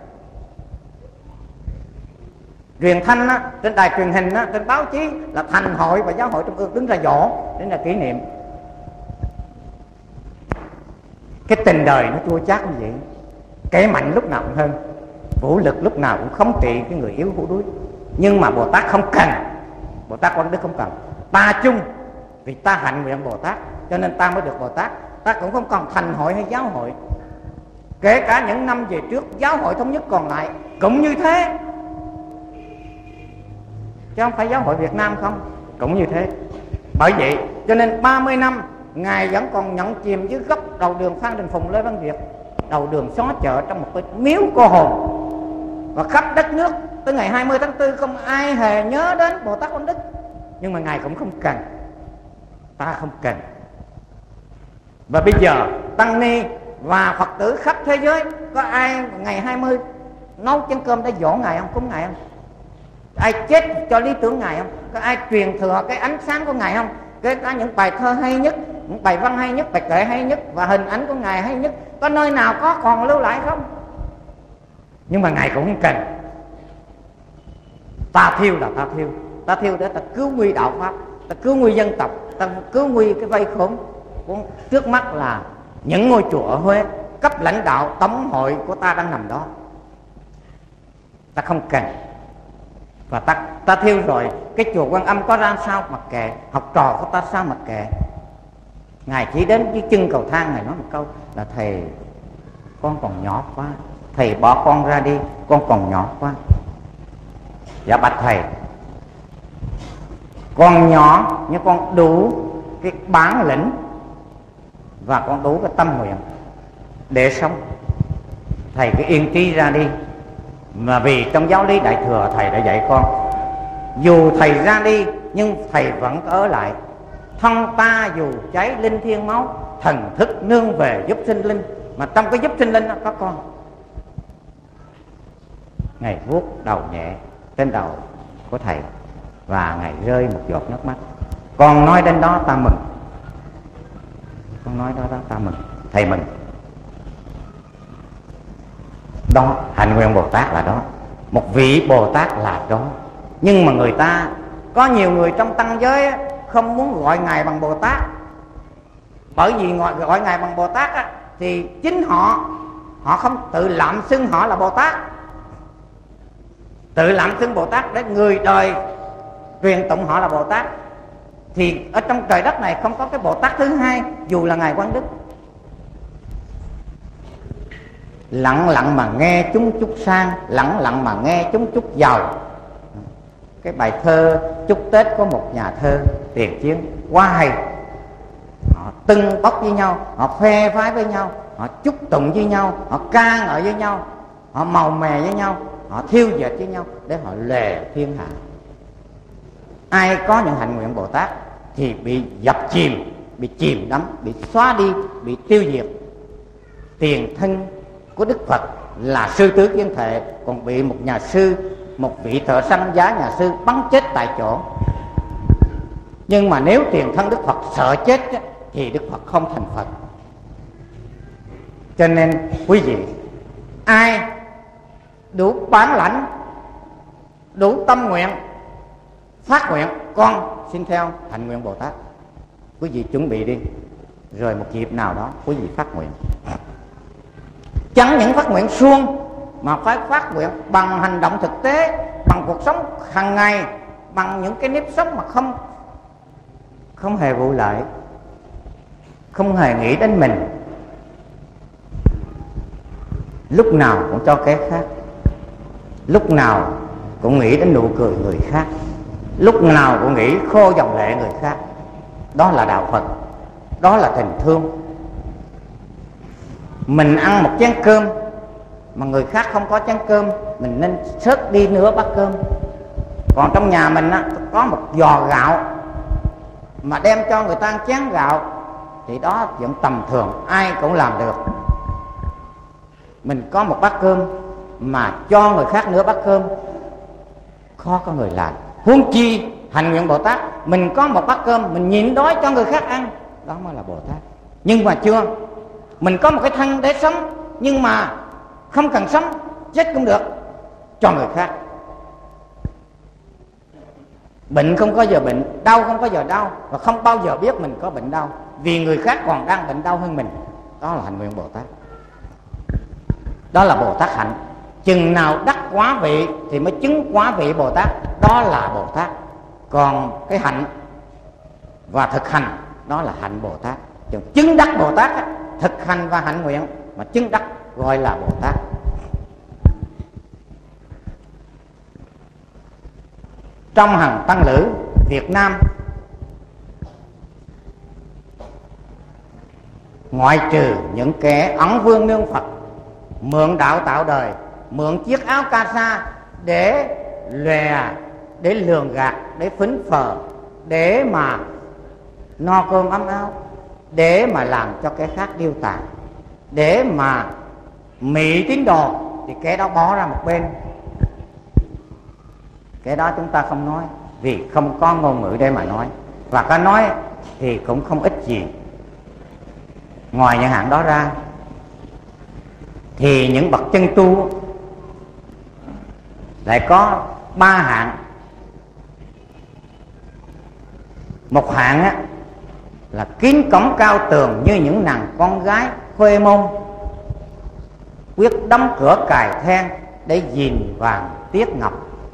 truyền thanh trên đài truyền hình trên báo chí là thành hội và giáo hội trung ương đứng ra dỗ, đến là kỷ niệm. Cái tình đời nó chua chát như vậy. Kẻ mạnh lúc nào cũng hơn, vũ lực lúc nào cũng khống trị cái người yếu hữu đuối. Nhưng mà Bồ Tát không cần, Bồ Tát Quán Đức không cần. Ta chung, vì ta hạnh nguyện Bồ Tát cho nên ta mới được Bồ Tát. Ta cũng không còn thành hội hay giáo hội. Kể cả những năm về trước giáo hội thống nhất còn lại cũng như thế, chứ không phải giáo hội Việt Nam không, cũng như thế. Bởi vậy cho nên 30 năm Ngài vẫn còn nhận chìm dưới góc đầu đường Phan Đình Phùng, Lê Văn Việt, đầu đường xó chợ trong một cái miếu cô hồn. Và khắp đất nước tới ngày 20 tháng 4 không ai hề nhớ đến Bồ Tát Quán Đức. Nhưng mà Ngài cũng không cần, ta không cần. Và bây giờ tăng ni và Phật tử khắp thế giới có ai ngày 20 nấu chén cơm để dỗ Ngài không, cúng Ngài không? Ai chết cho lý tưởng Ngài không? Có ai truyền thừa cái ánh sáng của Ngài không? Kể cả những bài thơ hay nhất, những bài văn hay nhất, bài kệ hay nhất và hình ảnh của Ngài hay nhất, có nơi nào có còn lưu lại không? Nhưng mà Ngài cũng không cần. Ta thiêu là ta thiêu. Ta thiêu để ta cứu nguy đạo Pháp, ta cứu nguy dân tộc, ta cứu nguy cái vây khốn. Trước mắt là những ngôi chùa ở Huế, cấp lãnh đạo tống hội của ta đang nằm đó. Ta không cần. Và ta thiêu rồi, cái chùa Quan Âm có ra sao mặc kệ, học trò của ta sao mặc kệ. Ngài chỉ đến dưới chân cầu thang, Ngài nói một câu là: thầy, con còn nhỏ quá, thầy bỏ con ra đi, con còn nhỏ quá. Dạ bạch thầy, con nhỏ nhưng con đủ cái bản lĩnh và con đủ cái tâm nguyện để sống. Thầy cứ yên trí ra đi. Mà vì trong giáo lý Đại Thừa thầy đã dạy con, dù thầy ra đi nhưng thầy vẫn ở lại. Thân ta dù cháy linh thiêng máu, thần thức nương về giúp sinh linh. Mà trong cái giúp sinh linh đó có con. Ngài vuốt đầu nhẹ trên đầu của thầy và Ngài rơi một giọt nước mắt. Con nói đến đó ta mừng. Con nói đó ta mừng. Thầy mừng. Đó, hạnh nguyện Bồ Tát là đó. Một vị Bồ Tát là đó. Nhưng mà người ta, có nhiều người trong tăng giới không muốn gọi Ngài bằng Bồ Tát. Bởi vì gọi Ngài bằng Bồ Tát á, thì chính họ không tự lạm xưng họ là Bồ Tát. Tự lạm xưng Bồ Tát để người đời truyền tụng họ là Bồ Tát. Thì ở trong trời đất này không có cái Bồ Tát thứ hai, dù là Ngài Quang Đức. Lặng lặng mà nghe chúng chúc sang, lặng lặng mà nghe chúng chúc giàu. Cái bài thơ chúc Tết có một nhà thơ tiền chiến quá hay. Họ tưng bốc với nhau, họ khoe phái với nhau, họ chúc tụng với nhau, họ ca ngợi với nhau, họ màu mè với nhau, họ thiêu dệt với nhau để họ lề thiên hạ. Ai có những hạnh nguyện Bồ Tát thì bị dập chìm, bị chìm đắm, bị xóa đi, bị tiêu diệt. Tiền thân của Đức Phật là sư tứ kiến thể, còn bị một nhà sư, một vị thợ săn giá nhà sư bắn chết tại chỗ. Nhưng mà nếu tiền thân Đức Phật sợ chết thì Đức Phật không thành Phật. Cho nên quý vị, ai đủ bản lãnh, đủ tâm nguyện, phát nguyện, con xin theo hạnh nguyện Bồ Tát. Quý vị chuẩn bị đi, rồi một dịp nào đó quý vị phát nguyện. Chẳng những phát nguyện suông mà phải phát nguyện bằng hành động thực tế, bằng cuộc sống hàng ngày, bằng những cái nếp sống mà không hề vụ lợi, không hề nghĩ đến mình, lúc nào cũng cho kẻ khác, lúc nào cũng nghĩ đến nụ cười người khác, lúc nào cũng nghĩ khô dòng lệ người khác. Đó là đạo Phật, đó là tình thương. Mình ăn một chén cơm mà người khác không có chén cơm, mình nên xớt đi nửa bát cơm. Còn trong nhà mình á, có một giò gạo mà đem cho người ta ăn chén gạo thì đó vẫn tầm thường, ai cũng làm được. Mình có một bát cơm mà cho người khác nửa bát cơm, khó có người làm. Huống chi hành nguyện Bồ Tát, mình có một bát cơm mình nhịn đói cho người khác ăn, đó mới là Bồ Tát. Nhưng mà chưa, mình có một cái thân để sống, nhưng mà không cần sống, chết cũng được, cho người khác. Bệnh không có giờ bệnh, đau không có giờ đau, và không bao giờ biết mình có bệnh đau, vì người khác còn đang bệnh đau hơn mình. Đó là hạnh nguyện Bồ Tát. Đó là Bồ Tát hạnh. Chừng nào đắc quá vị thì mới chứng quá vị Bồ Tát, đó là Bồ Tát. Còn cái hạnh và thực hành đó là hạnh Bồ Tát. Chứng đắc Bồ Tát, thực hành và hạnh nguyện mà chứng đắc gọi là Bồ Tát. Trong hàng tăng lữ Việt Nam, ngoại trừ những kẻ ẩn vương nương Phật, mượn đạo tạo đời, mượn chiếc áo ca sa để lòe, để lường gạt, để phính phờ, để mà no cơm ấm áo, để mà làm cho kẻ khác điêu tàn, để mà mị tín đồ, thì kẻ đó bỏ ra một bên. Cái đó chúng ta không nói, vì không có ngôn ngữ để mà nói, và có nói thì cũng không ích gì. Ngoài những hạng đó ra thì những bậc chân tu lại có 3 hạng. Một hạng á, là kín cổng cao tường như những nàng con gái khuê môn, quyết đóng cửa cài then để gìn vàng tiết ngọc.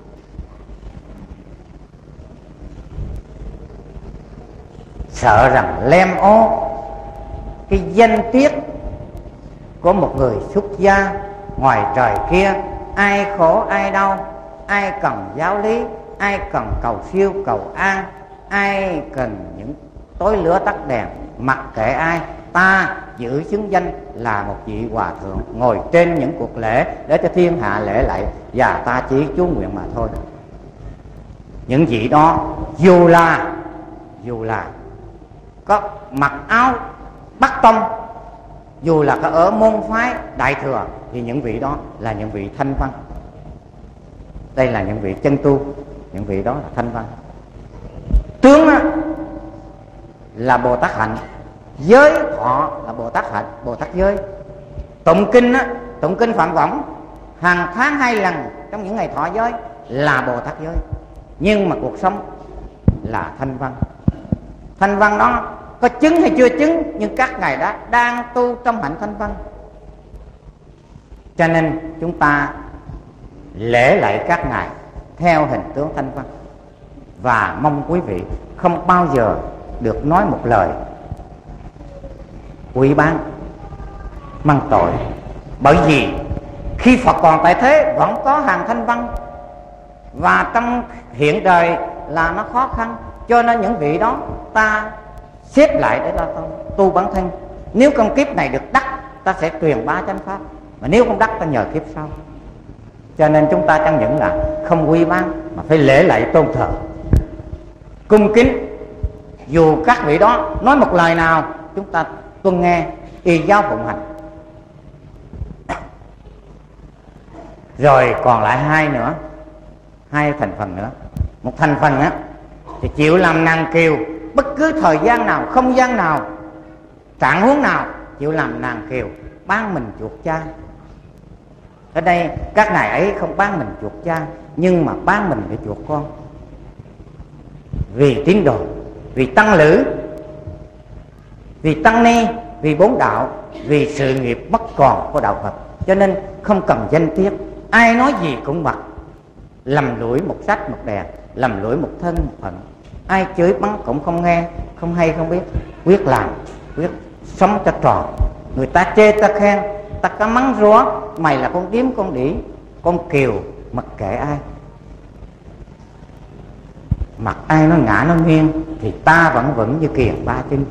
Sợ rằng lem ô cái danh tiết của một người xuất gia ngoài trời kia, ai khổ ai đau, ai cần giáo lý, ai cần cầu siêu cầu an, ai cần những tối lửa tắt đèn, mặc kệ ai, ta giữ xứng danh là một vị hòa thượng ngồi trên những cuộc lễ để cho thiên hạ lễ lạy, và ta chỉ chú nguyện mà thôi. Những vị đó dù là có mặc áo Bắc Tông, dù là có ở môn phái Đại Thừa, thì những vị đó là những vị thanh văn. Đây là những vị chân tu, những vị đó là thanh văn. Tướng là Bồ Tát hạnh, giới thọ là Bồ Tát hạnh, Bồ Tát giới. Tụng kinh Phạn Võng hàng tháng 2 lần trong những ngày thọ giới là Bồ Tát giới. Nhưng mà cuộc sống là thanh văn. Thanh văn đó có chứng hay chưa chứng, nhưng các ngài đã đang tu trong hạnh thanh văn. Cho nên chúng ta lễ lạy các ngài theo hình tướng thanh văn, và mong quý vị không bao giờ được nói một lời quỷ bán mang tội. Bởi vì khi Phật còn tại thế vẫn có hàng thanh văn, và trong hiện đời là nó khó khăn, cho nên những vị đó ta xếp lại để tu bản thân. Nếu trong kiếp này được đắc, ta sẽ truyền bá chánh pháp, mà nếu không đắc, ta nhờ kiếp sau. Cho nên chúng ta chẳng những là không quy bán, mà phải lễ lạy tôn thờ, cung kính. Dù các vị đó nói một lời nào, chúng ta tuân nghe, y giáo phụng hành. Rồi còn lại hai thành phần nữa. Một thành phần thì chịu làm nàng kiều, bất cứ thời gian nào, không gian nào, trạng huống nào, chịu làm nàng kiều, bán mình chuộc cha. Ở đây các ngài ấy không bán mình chuộc cha, nhưng mà bán mình để chuộc con. Vì tín đồ, vì tăng lữ, vì tăng ni, vì bốn đạo, vì sự nghiệp bất còn của đạo Phật. Cho nên không cần danh tiết, ai nói gì cũng mặc. Lầm lũi một sách một đèn, lầm lũi một thân một phận. Ai chửi bắn cũng không nghe, không hay không biết. Quyết làm, quyết sống cho tròn. Người ta chê ta khen, ta có mắng rúa, mày là con điếm, con đĩ, con kiều, mặc kệ ai. Mặc ai nó ngã nó nghiêng thì ta vẫn vững như kiền ba chân.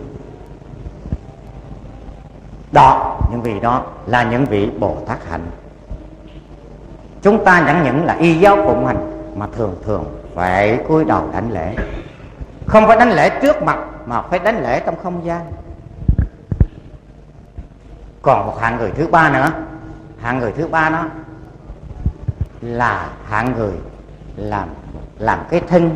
Đó, những vị đó là những vị Bồ Tát hạnh. Chúng ta chẳng những là y giáo phụng hành, mà thường thường phải cúi đầu đảnh lễ. Không phải đảnh lễ trước mặt, mà phải đảnh lễ trong không gian. Còn một hạng người thứ ba nữa. Hạng người thứ ba đó là hạng người làm cái thân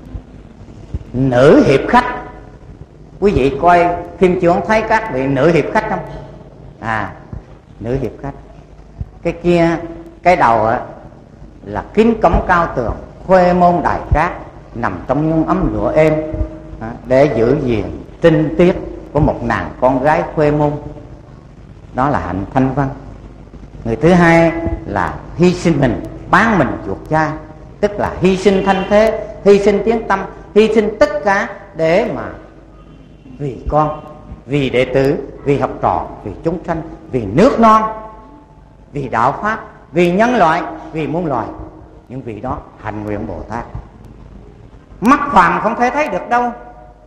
nữ hiệp khách. Quý vị coi phim trường thấy các vị nữ hiệp khách không? Nữ hiệp khách. Cái kia, cái đầu là kín cổng cao tường, khuê môn đài cát, nằm trong nhung ấm lụa êm, để giữ gìn trinh tiết của một nàng con gái khuê môn. Đó là hạnh thanh văn. Người thứ hai là hy sinh mình, bán mình chuộc cha, tức là hy sinh thanh thế, hy sinh tiếng tâm, hy sinh tất cả để mà vì con, vì đệ tử, vì học trò, vì chúng sanh, vì nước non, vì đạo pháp, vì nhân loại, vì muôn loài. Những vị đó hành nguyện Bồ Tát, mắt phàm không thể thấy được đâu.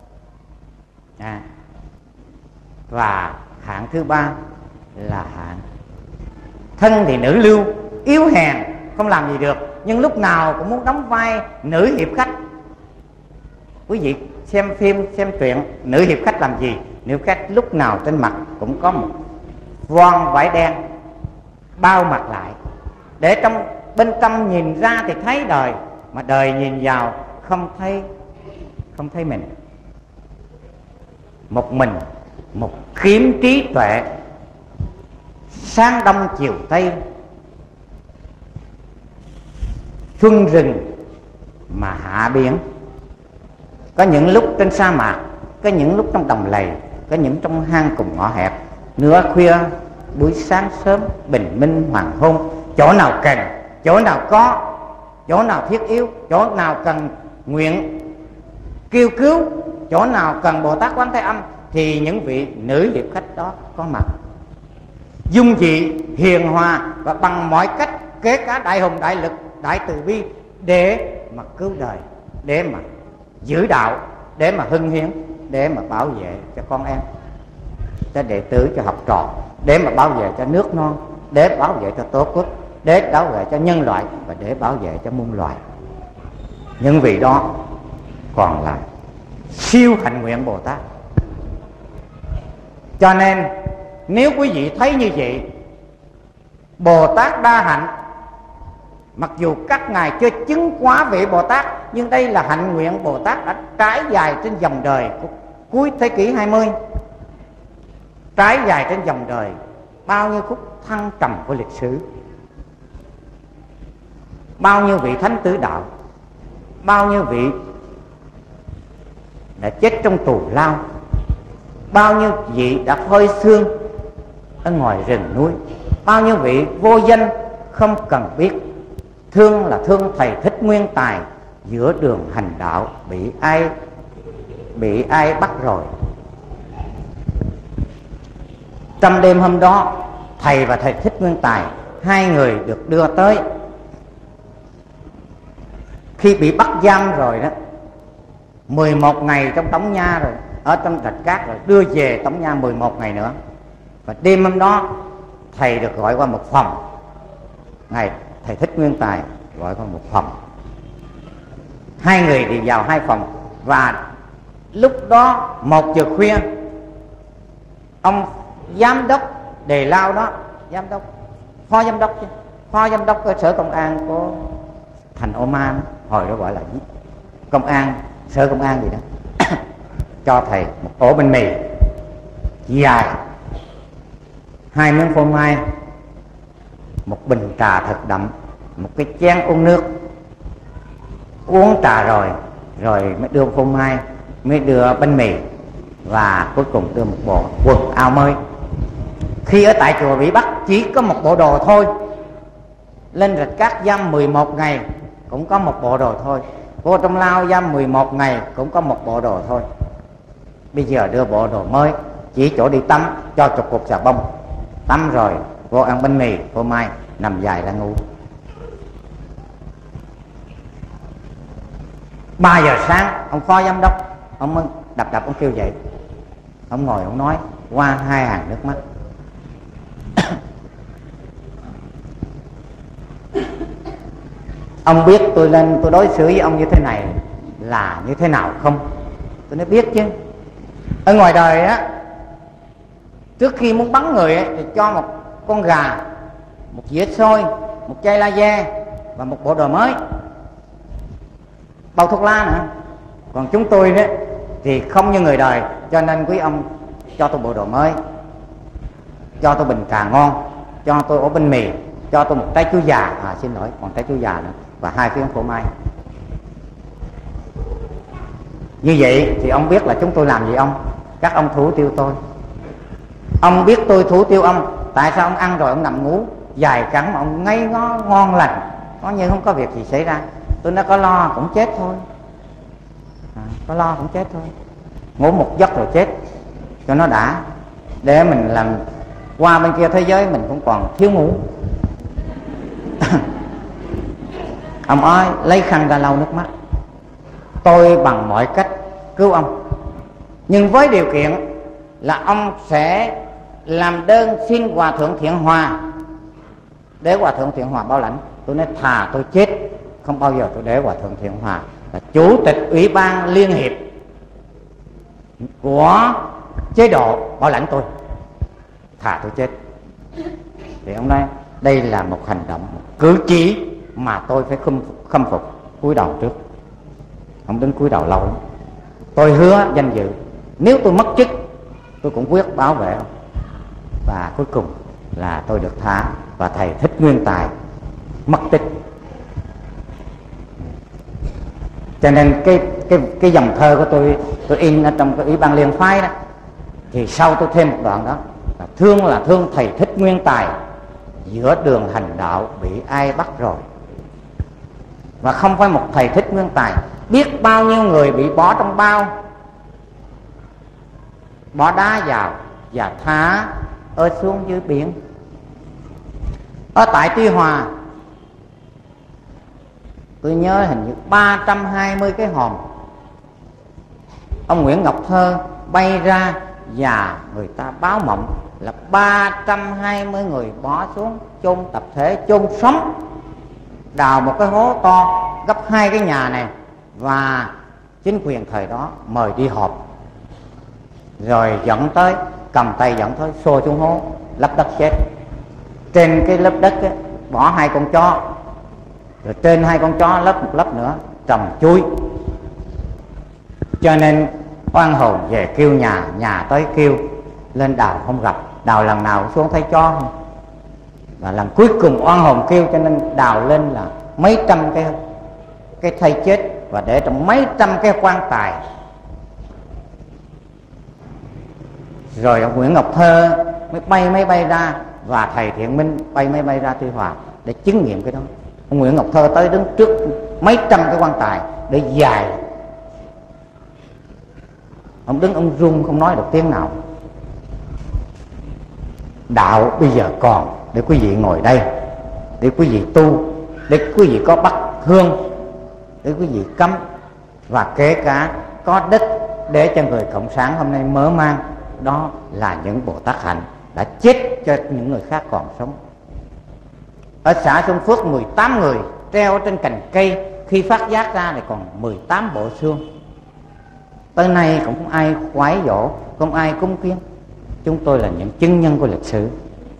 Và hạng thứ ba là hạng thân thì nữ lưu, yếu hèn, không làm gì được, nhưng lúc nào cũng muốn đóng vai nữ hiệp khách. Quý vị xem phim, xem truyện, nữ hiệp khách làm gì? Nữ hiệp khách lúc nào trên mặt cũng có một voan vải đen bao mặt lại, để trong bên trong nhìn ra thì thấy đời, mà đời nhìn vào không thấy mình. Mình một khiếm trí tuệ, sáng đông chiều tây, xuân rừng mà hạ biển. Có những lúc trên sa mạc có những lúc trong đồng lầy, có những trong hang cùng ngõ hẹp, nửa khuya, buổi sáng sớm, bình minh hoàng hôn, chỗ nào cần, chỗ nào có, chỗ nào thiết yếu, chỗ nào cần nguyện kêu cứu, chỗ nào cần Bồ Tát Quán Thế Âm thì những vị nữ hiệp khách đó có mặt, dung dị hiền hòa và bằng mọi cách, kể cả đại hùng đại lực đại từ bi, để mà cứu đời, để mà giữ đạo, để mà hưng hiến, để mà bảo vệ cho con em, cho đệ tử, cho học trò, để mà bảo vệ cho nước non, để bảo vệ cho Tổ quốc, để bảo vệ cho nhân loại và để bảo vệ cho muôn loài. Những vị đó còn là siêu hạnh nguyện Bồ Tát. Cho nên nếu quý vị thấy như vậy, Bồ Tát đa hạnh, mặc dù các ngài chưa chứng hóa vị Bồ Tát, nhưng đây là hạnh nguyện Bồ Tát đã trải dài trên dòng đời của cuối thế kỷ 20, trải dài trên dòng đời bao nhiêu khúc thăng trầm của lịch sử, bao nhiêu vị thánh tử đạo, bao nhiêu vị đã chết trong tù lao, bao nhiêu vị đã phơi xương ở ngoài rừng núi, bao nhiêu vị vô danh không cần biết, thương là thương thầy Thích Nguyên Tài, giữa đường hành đạo bị ai bắt rồi. Trong đêm hôm đó, thầy và thầy Thích Nguyên Tài, hai người được đưa tới. Khi bị bắt giam rồi đó, 11 ngày trong Tống Nha rồi, ở trong Rạch Cát rồi, đưa về Tống Nha 11 ngày nữa. Và đêm hôm đó thầy được gọi qua một phòng, thầy Thích Nguyên Tài gọi qua một phòng, hai người đi vào hai phòng. Và lúc đó 1 giờ khuya, ông giám đốc Đề Lao đó, phó giám đốc cơ sở công an của thành Oman, hồi đó gọi là công an, sở công an gì đó, cho thầy một ổ bánh mì dài, 2 miếng phô mai, một bình trà thật đậm, một cái chén uống nước. Uống trà rồi mới đưa phô mai, mới đưa bánh mì, và cuối cùng đưa một bộ quần áo mới. Khi ở tại chùa bị bắt chỉ có một bộ đồ thôi, lên Rạch Cát giam 11 ngày cũng có một bộ đồ thôi, vô trong lao giam 11 ngày cũng có một bộ đồ thôi. Bây giờ đưa bộ đồ mới, chỉ chỗ đi tắm cho chục cục xà bông, tắm rồi vô ăn bánh mì phô mai, nằm dài ra ngủ. 3 giờ sáng, ông phó giám đốc ông mới đập ông kêu dậy. Ông ngồi ông nói qua 2 hàng nước mắt. Ông biết tôi lên tôi đối xử với ông như thế này là như thế nào không? Tôi nói biết chứ. Ở ngoài đời á, trước khi muốn bắn người ấy, thì cho một con gà, một dĩa xôi, một chai laser và một bộ đồ mới, bao thuốc lá nữa. Còn chúng tôi đó thì không như người đời, cho nên quý ông cho tôi bộ đồ mới, cho tôi bình trà ngon, cho tôi ổ bánh mì, cho tôi một trái chuối già, xin lỗi, còn trái chuối già nữa, và 2 phiến phô mai. Như vậy thì ông biết là chúng tôi làm gì ông? Các ông thủ tiêu tôi. Ông biết tôi thủ tiêu ông, tại sao ông ăn rồi ông nằm ngủ dài cắn mà ông ngây ngó ngon lành, có như không có việc gì xảy ra? Tôi nói có lo cũng chết thôi, có lo cũng chết thôi, ngủ một giấc rồi chết cho nó đã, để mình làm qua bên kia thế giới mình cũng còn thiếu ngủ. Ông ơi, lấy khăn ra lau nước mắt. Tôi bằng mọi cách cứu ông, nhưng với điều kiện là ông sẽ làm đơn xin Hòa Thượng Thiện Hòa, để Hòa Thượng Thiện Hòa bảo lãnh. Tôi nói thà tôi chết, không bao giờ tôi để Hòa Thượng Thiện Hòa là chủ tịch Ủy ban Liên hiệp của chế độ bảo lãnh tôi, thà tôi chết. Thì ông nói đây là một hành động, một cử chỉ mà tôi phải khâm phục, cúi đầu trước. Ông đứng cúi đầu lâu lắm. Tôi hứa danh dự, nếu tôi mất chức tôi cũng quyết bảo vệ ông. Và cuối cùng là tôi được thả, và thầy Thích Nguyên Tài mất tích. Cho nên cái dòng thơ của tôi in ở trong cái Ủy ban Liên Phái đó, thì sau tôi thêm một đoạn đó là thương thầy Thích Nguyên Tài, giữa đường hành đạo bị ai bắt rồi. Và không phải một thầy Thích Nguyên Tài, biết bao nhiêu người bị bỏ trong bao, bỏ đá vào và thả ở xuống dưới biển. Ở tại Tuy Hòa, tôi nhớ hình như 320 cái hòm. Ông Nguyễn Ngọc Thơ bay ra và người ta báo mộng là 320 người bỏ xuống chôn tập thể, chôn sống, đào một cái hố to gấp 2 cái nhà này, và chính quyền thời đó mời đi họp, rồi dẫn tới, cầm tay dẫn tới xô xuống hố, lấp đất chết. Trên cái lớp đất ấy, bỏ 2 con chó, rồi trên 2 con chó lấp một lớp nữa trồng chuối. Cho nên oan hồn về kêu nhà, nhà tới kêu, lên đào không gặp, đào lần nào xuống thấy chó không. Và lần cuối cùng oan hồn kêu, cho nên đào lên là mấy trăm cái thây chết, và để trong mấy trăm cái quan tài. Rồi ông Nguyễn Ngọc Thơ mới bay máy bay ra, và thầy Thiện Minh bay máy bay ra Tuy Hòa để chứng nghiệm cái đó. Ông Nguyễn Ngọc Thơ tới đứng trước mấy trăm cái quan tài để dài. Ông đứng ông run không nói được tiếng nào. Đạo bây giờ còn để quý vị ngồi đây, để quý vị tu, để quý vị có bắt hương, để quý vị cấm, và kể cả có đất để cho người cộng sản hôm nay mở mang. Đó là những Bồ Tát hạnh đã chết cho những người khác còn sống. Ở xã Xuân Phước 18 người treo trên cành cây, khi phát giác ra thì còn 18 bộ xương. Tới nay cũng không ai khoái dỗ, không ai cúng kiến. Chúng tôi là những chứng nhân của lịch sử.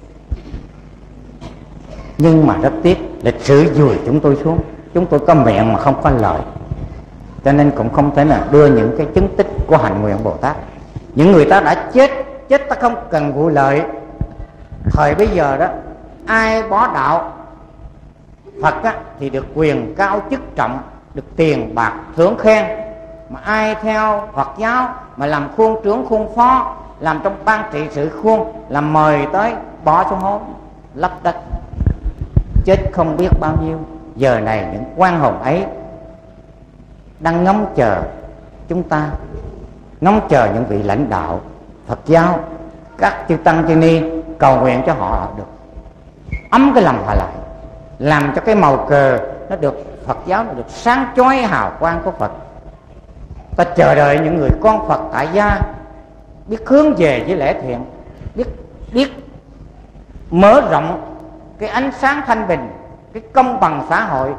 Nhưng mà rất tiếc, lịch sử dùi chúng tôi xuống. Chúng tôi có miệng mà không có lời, cho nên cũng không thể nào đưa những cái chứng tích của hạnh nguyện Bồ Tát. Những người ta đã chết ta không cần vụ lợi. Thời bây giờ đó, ai bỏ đạo Phật á, thì được quyền cao chức trọng, được tiền bạc thưởng khen. Mà ai theo Phật giáo mà làm khuôn trưởng khuôn phó, làm trong ban trị sự khuôn, làm mời tới bỏ xuống hố lấp đất, chết không biết bao nhiêu. Giờ này những oan hồn ấy đang ngóng chờ chúng ta, ngóng chờ những vị lãnh đạo Phật giáo, các chư tăng chư ni cầu nguyện cho họ được ấm cái lòng họ lại, làm cho cái màu cờ nó được, Phật giáo nó được sáng chói hào quang của Phật. Ta chờ đợi những người con Phật tại gia biết hướng về với lễ thiện, biết mở rộng cái ánh sáng thanh bình, cái công bằng xã hội.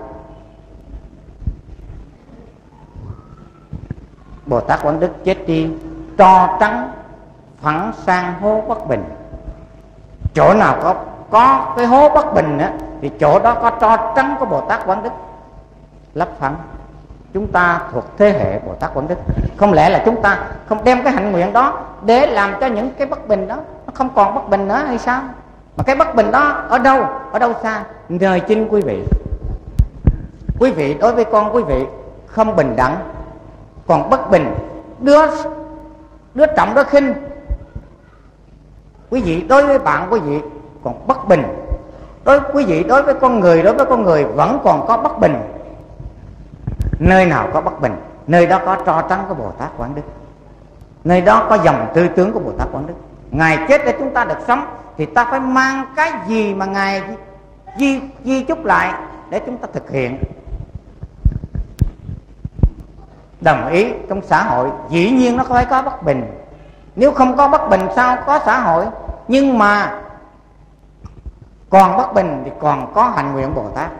Bồ Tát Quảng Đức chết đi, tro trắng phẳng sang hố bất bình. Chỗ nào có cái hố bất bình á, thì chỗ đó có tro trắng của Bồ Tát Quảng Đức lấp phẳng. Chúng ta thuộc thế hệ Bồ Tát Quảng Đức, không lẽ là chúng ta không đem cái hạnh nguyện đó để làm cho những cái bất bình đó nó không còn bất bình nữa hay sao? Mà cái bất bình đó ở đâu xa? Nơi chính quý vị. Quý vị đối với con quý vị không bình đẳng, còn bất bình, đứa trọng đứa khinh. Quý vị đối với bạn quý vị còn bất bình, quý vị đối với con người vẫn còn có bất bình. Nơi nào có bất bình, nơi đó có tro trắng của Bồ Tát Quảng Đức, nơi đó có dòng tư tướng của Bồ Tát Quảng Đức. Ngài chết để chúng ta được sống, thì ta phải mang cái gì mà Ngài di chúc lại để chúng ta thực hiện. Đồng ý, trong xã hội dĩ nhiên nó phải có bất bình. Nếu không có bất bình sao có xã hội? Nhưng mà còn bất bình thì còn có hạnh nguyện Bồ Tát.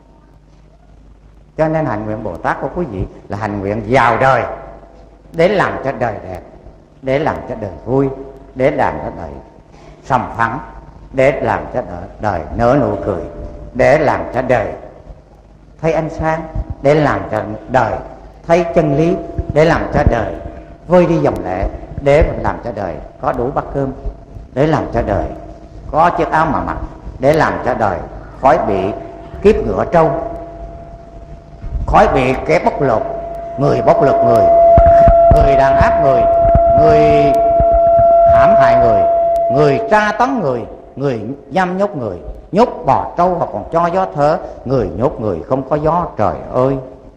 Cho nên hạnh nguyện Bồ Tát của quý vị là hạnh nguyện vào đời, để làm cho đời đẹp, để làm cho đời vui, để làm cho đời sòng phẳng, để làm cho đời nở nụ cười, để làm cho đời thấy ánh sáng, để làm cho đời thấy chân lý, để làm cho đời vơi đi dòng lệ, để làm cho đời có đủ bát cơm, để làm cho đời có chiếc áo mà mặc, để làm cho đời khỏi bị kiếp ngựa trâu, khỏi bị kẻ bóc lột, người bóc lột người, người đàn áp người, người hãm hại người, người tra tấn người, người giam nhốt người, nhốt bò trâu hoặc còn cho gió thở, người nhốt người không có gió, trời ơi.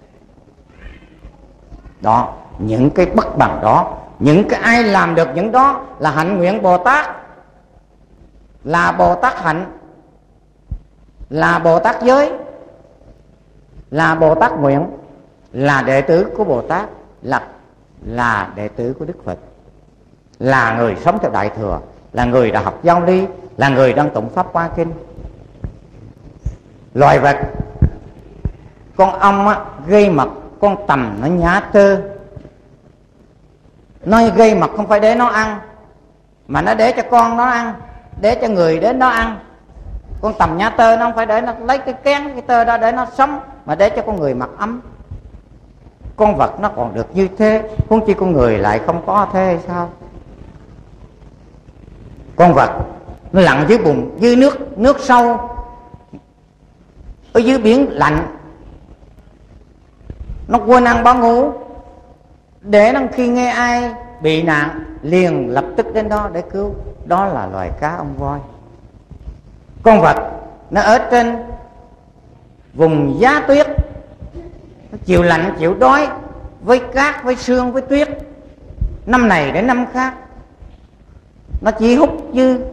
Đó, những cái bất bằng đó, những cái ai làm được những đó là hạnh nguyện Bồ Tát, là Bồ Tát hạnh, là Bồ Tát giới, là Bồ Tát nguyện, là đệ tử của Bồ Tát, là đệ tử của Đức Phật, là người sống theo Đại Thừa, là người đã học giáo lý, là người đang tụng Pháp Hoa Kinh. Loài vật, con ong á, gây mật, con tầm nó nhả tơ. Nó gây mật không phải để nó ăn, mà nó để cho con nó ăn, để cho người đến nó ăn. Con tầm nhả tơ nó không phải để nó lấy cái kén cái tơ đó để nó sống, mà để cho con người mặc ấm. Con vật nó còn được như thế, huống chi con người lại không có thế hay sao? Con vật nó lặn dưới bùn, dưới nước sâu, ở dưới biển lạnh, nó quên ăn bỏ ngủ, để nó khi nghe ai bị nạn liền lập tức đến đó để cứu. Đó là loài cá ông voi. Con vật nó ở trên vùng giá tuyết, nó chịu lạnh chịu đói với cát, với sương, với tuyết, năm này đến năm khác, nó chỉ hút dư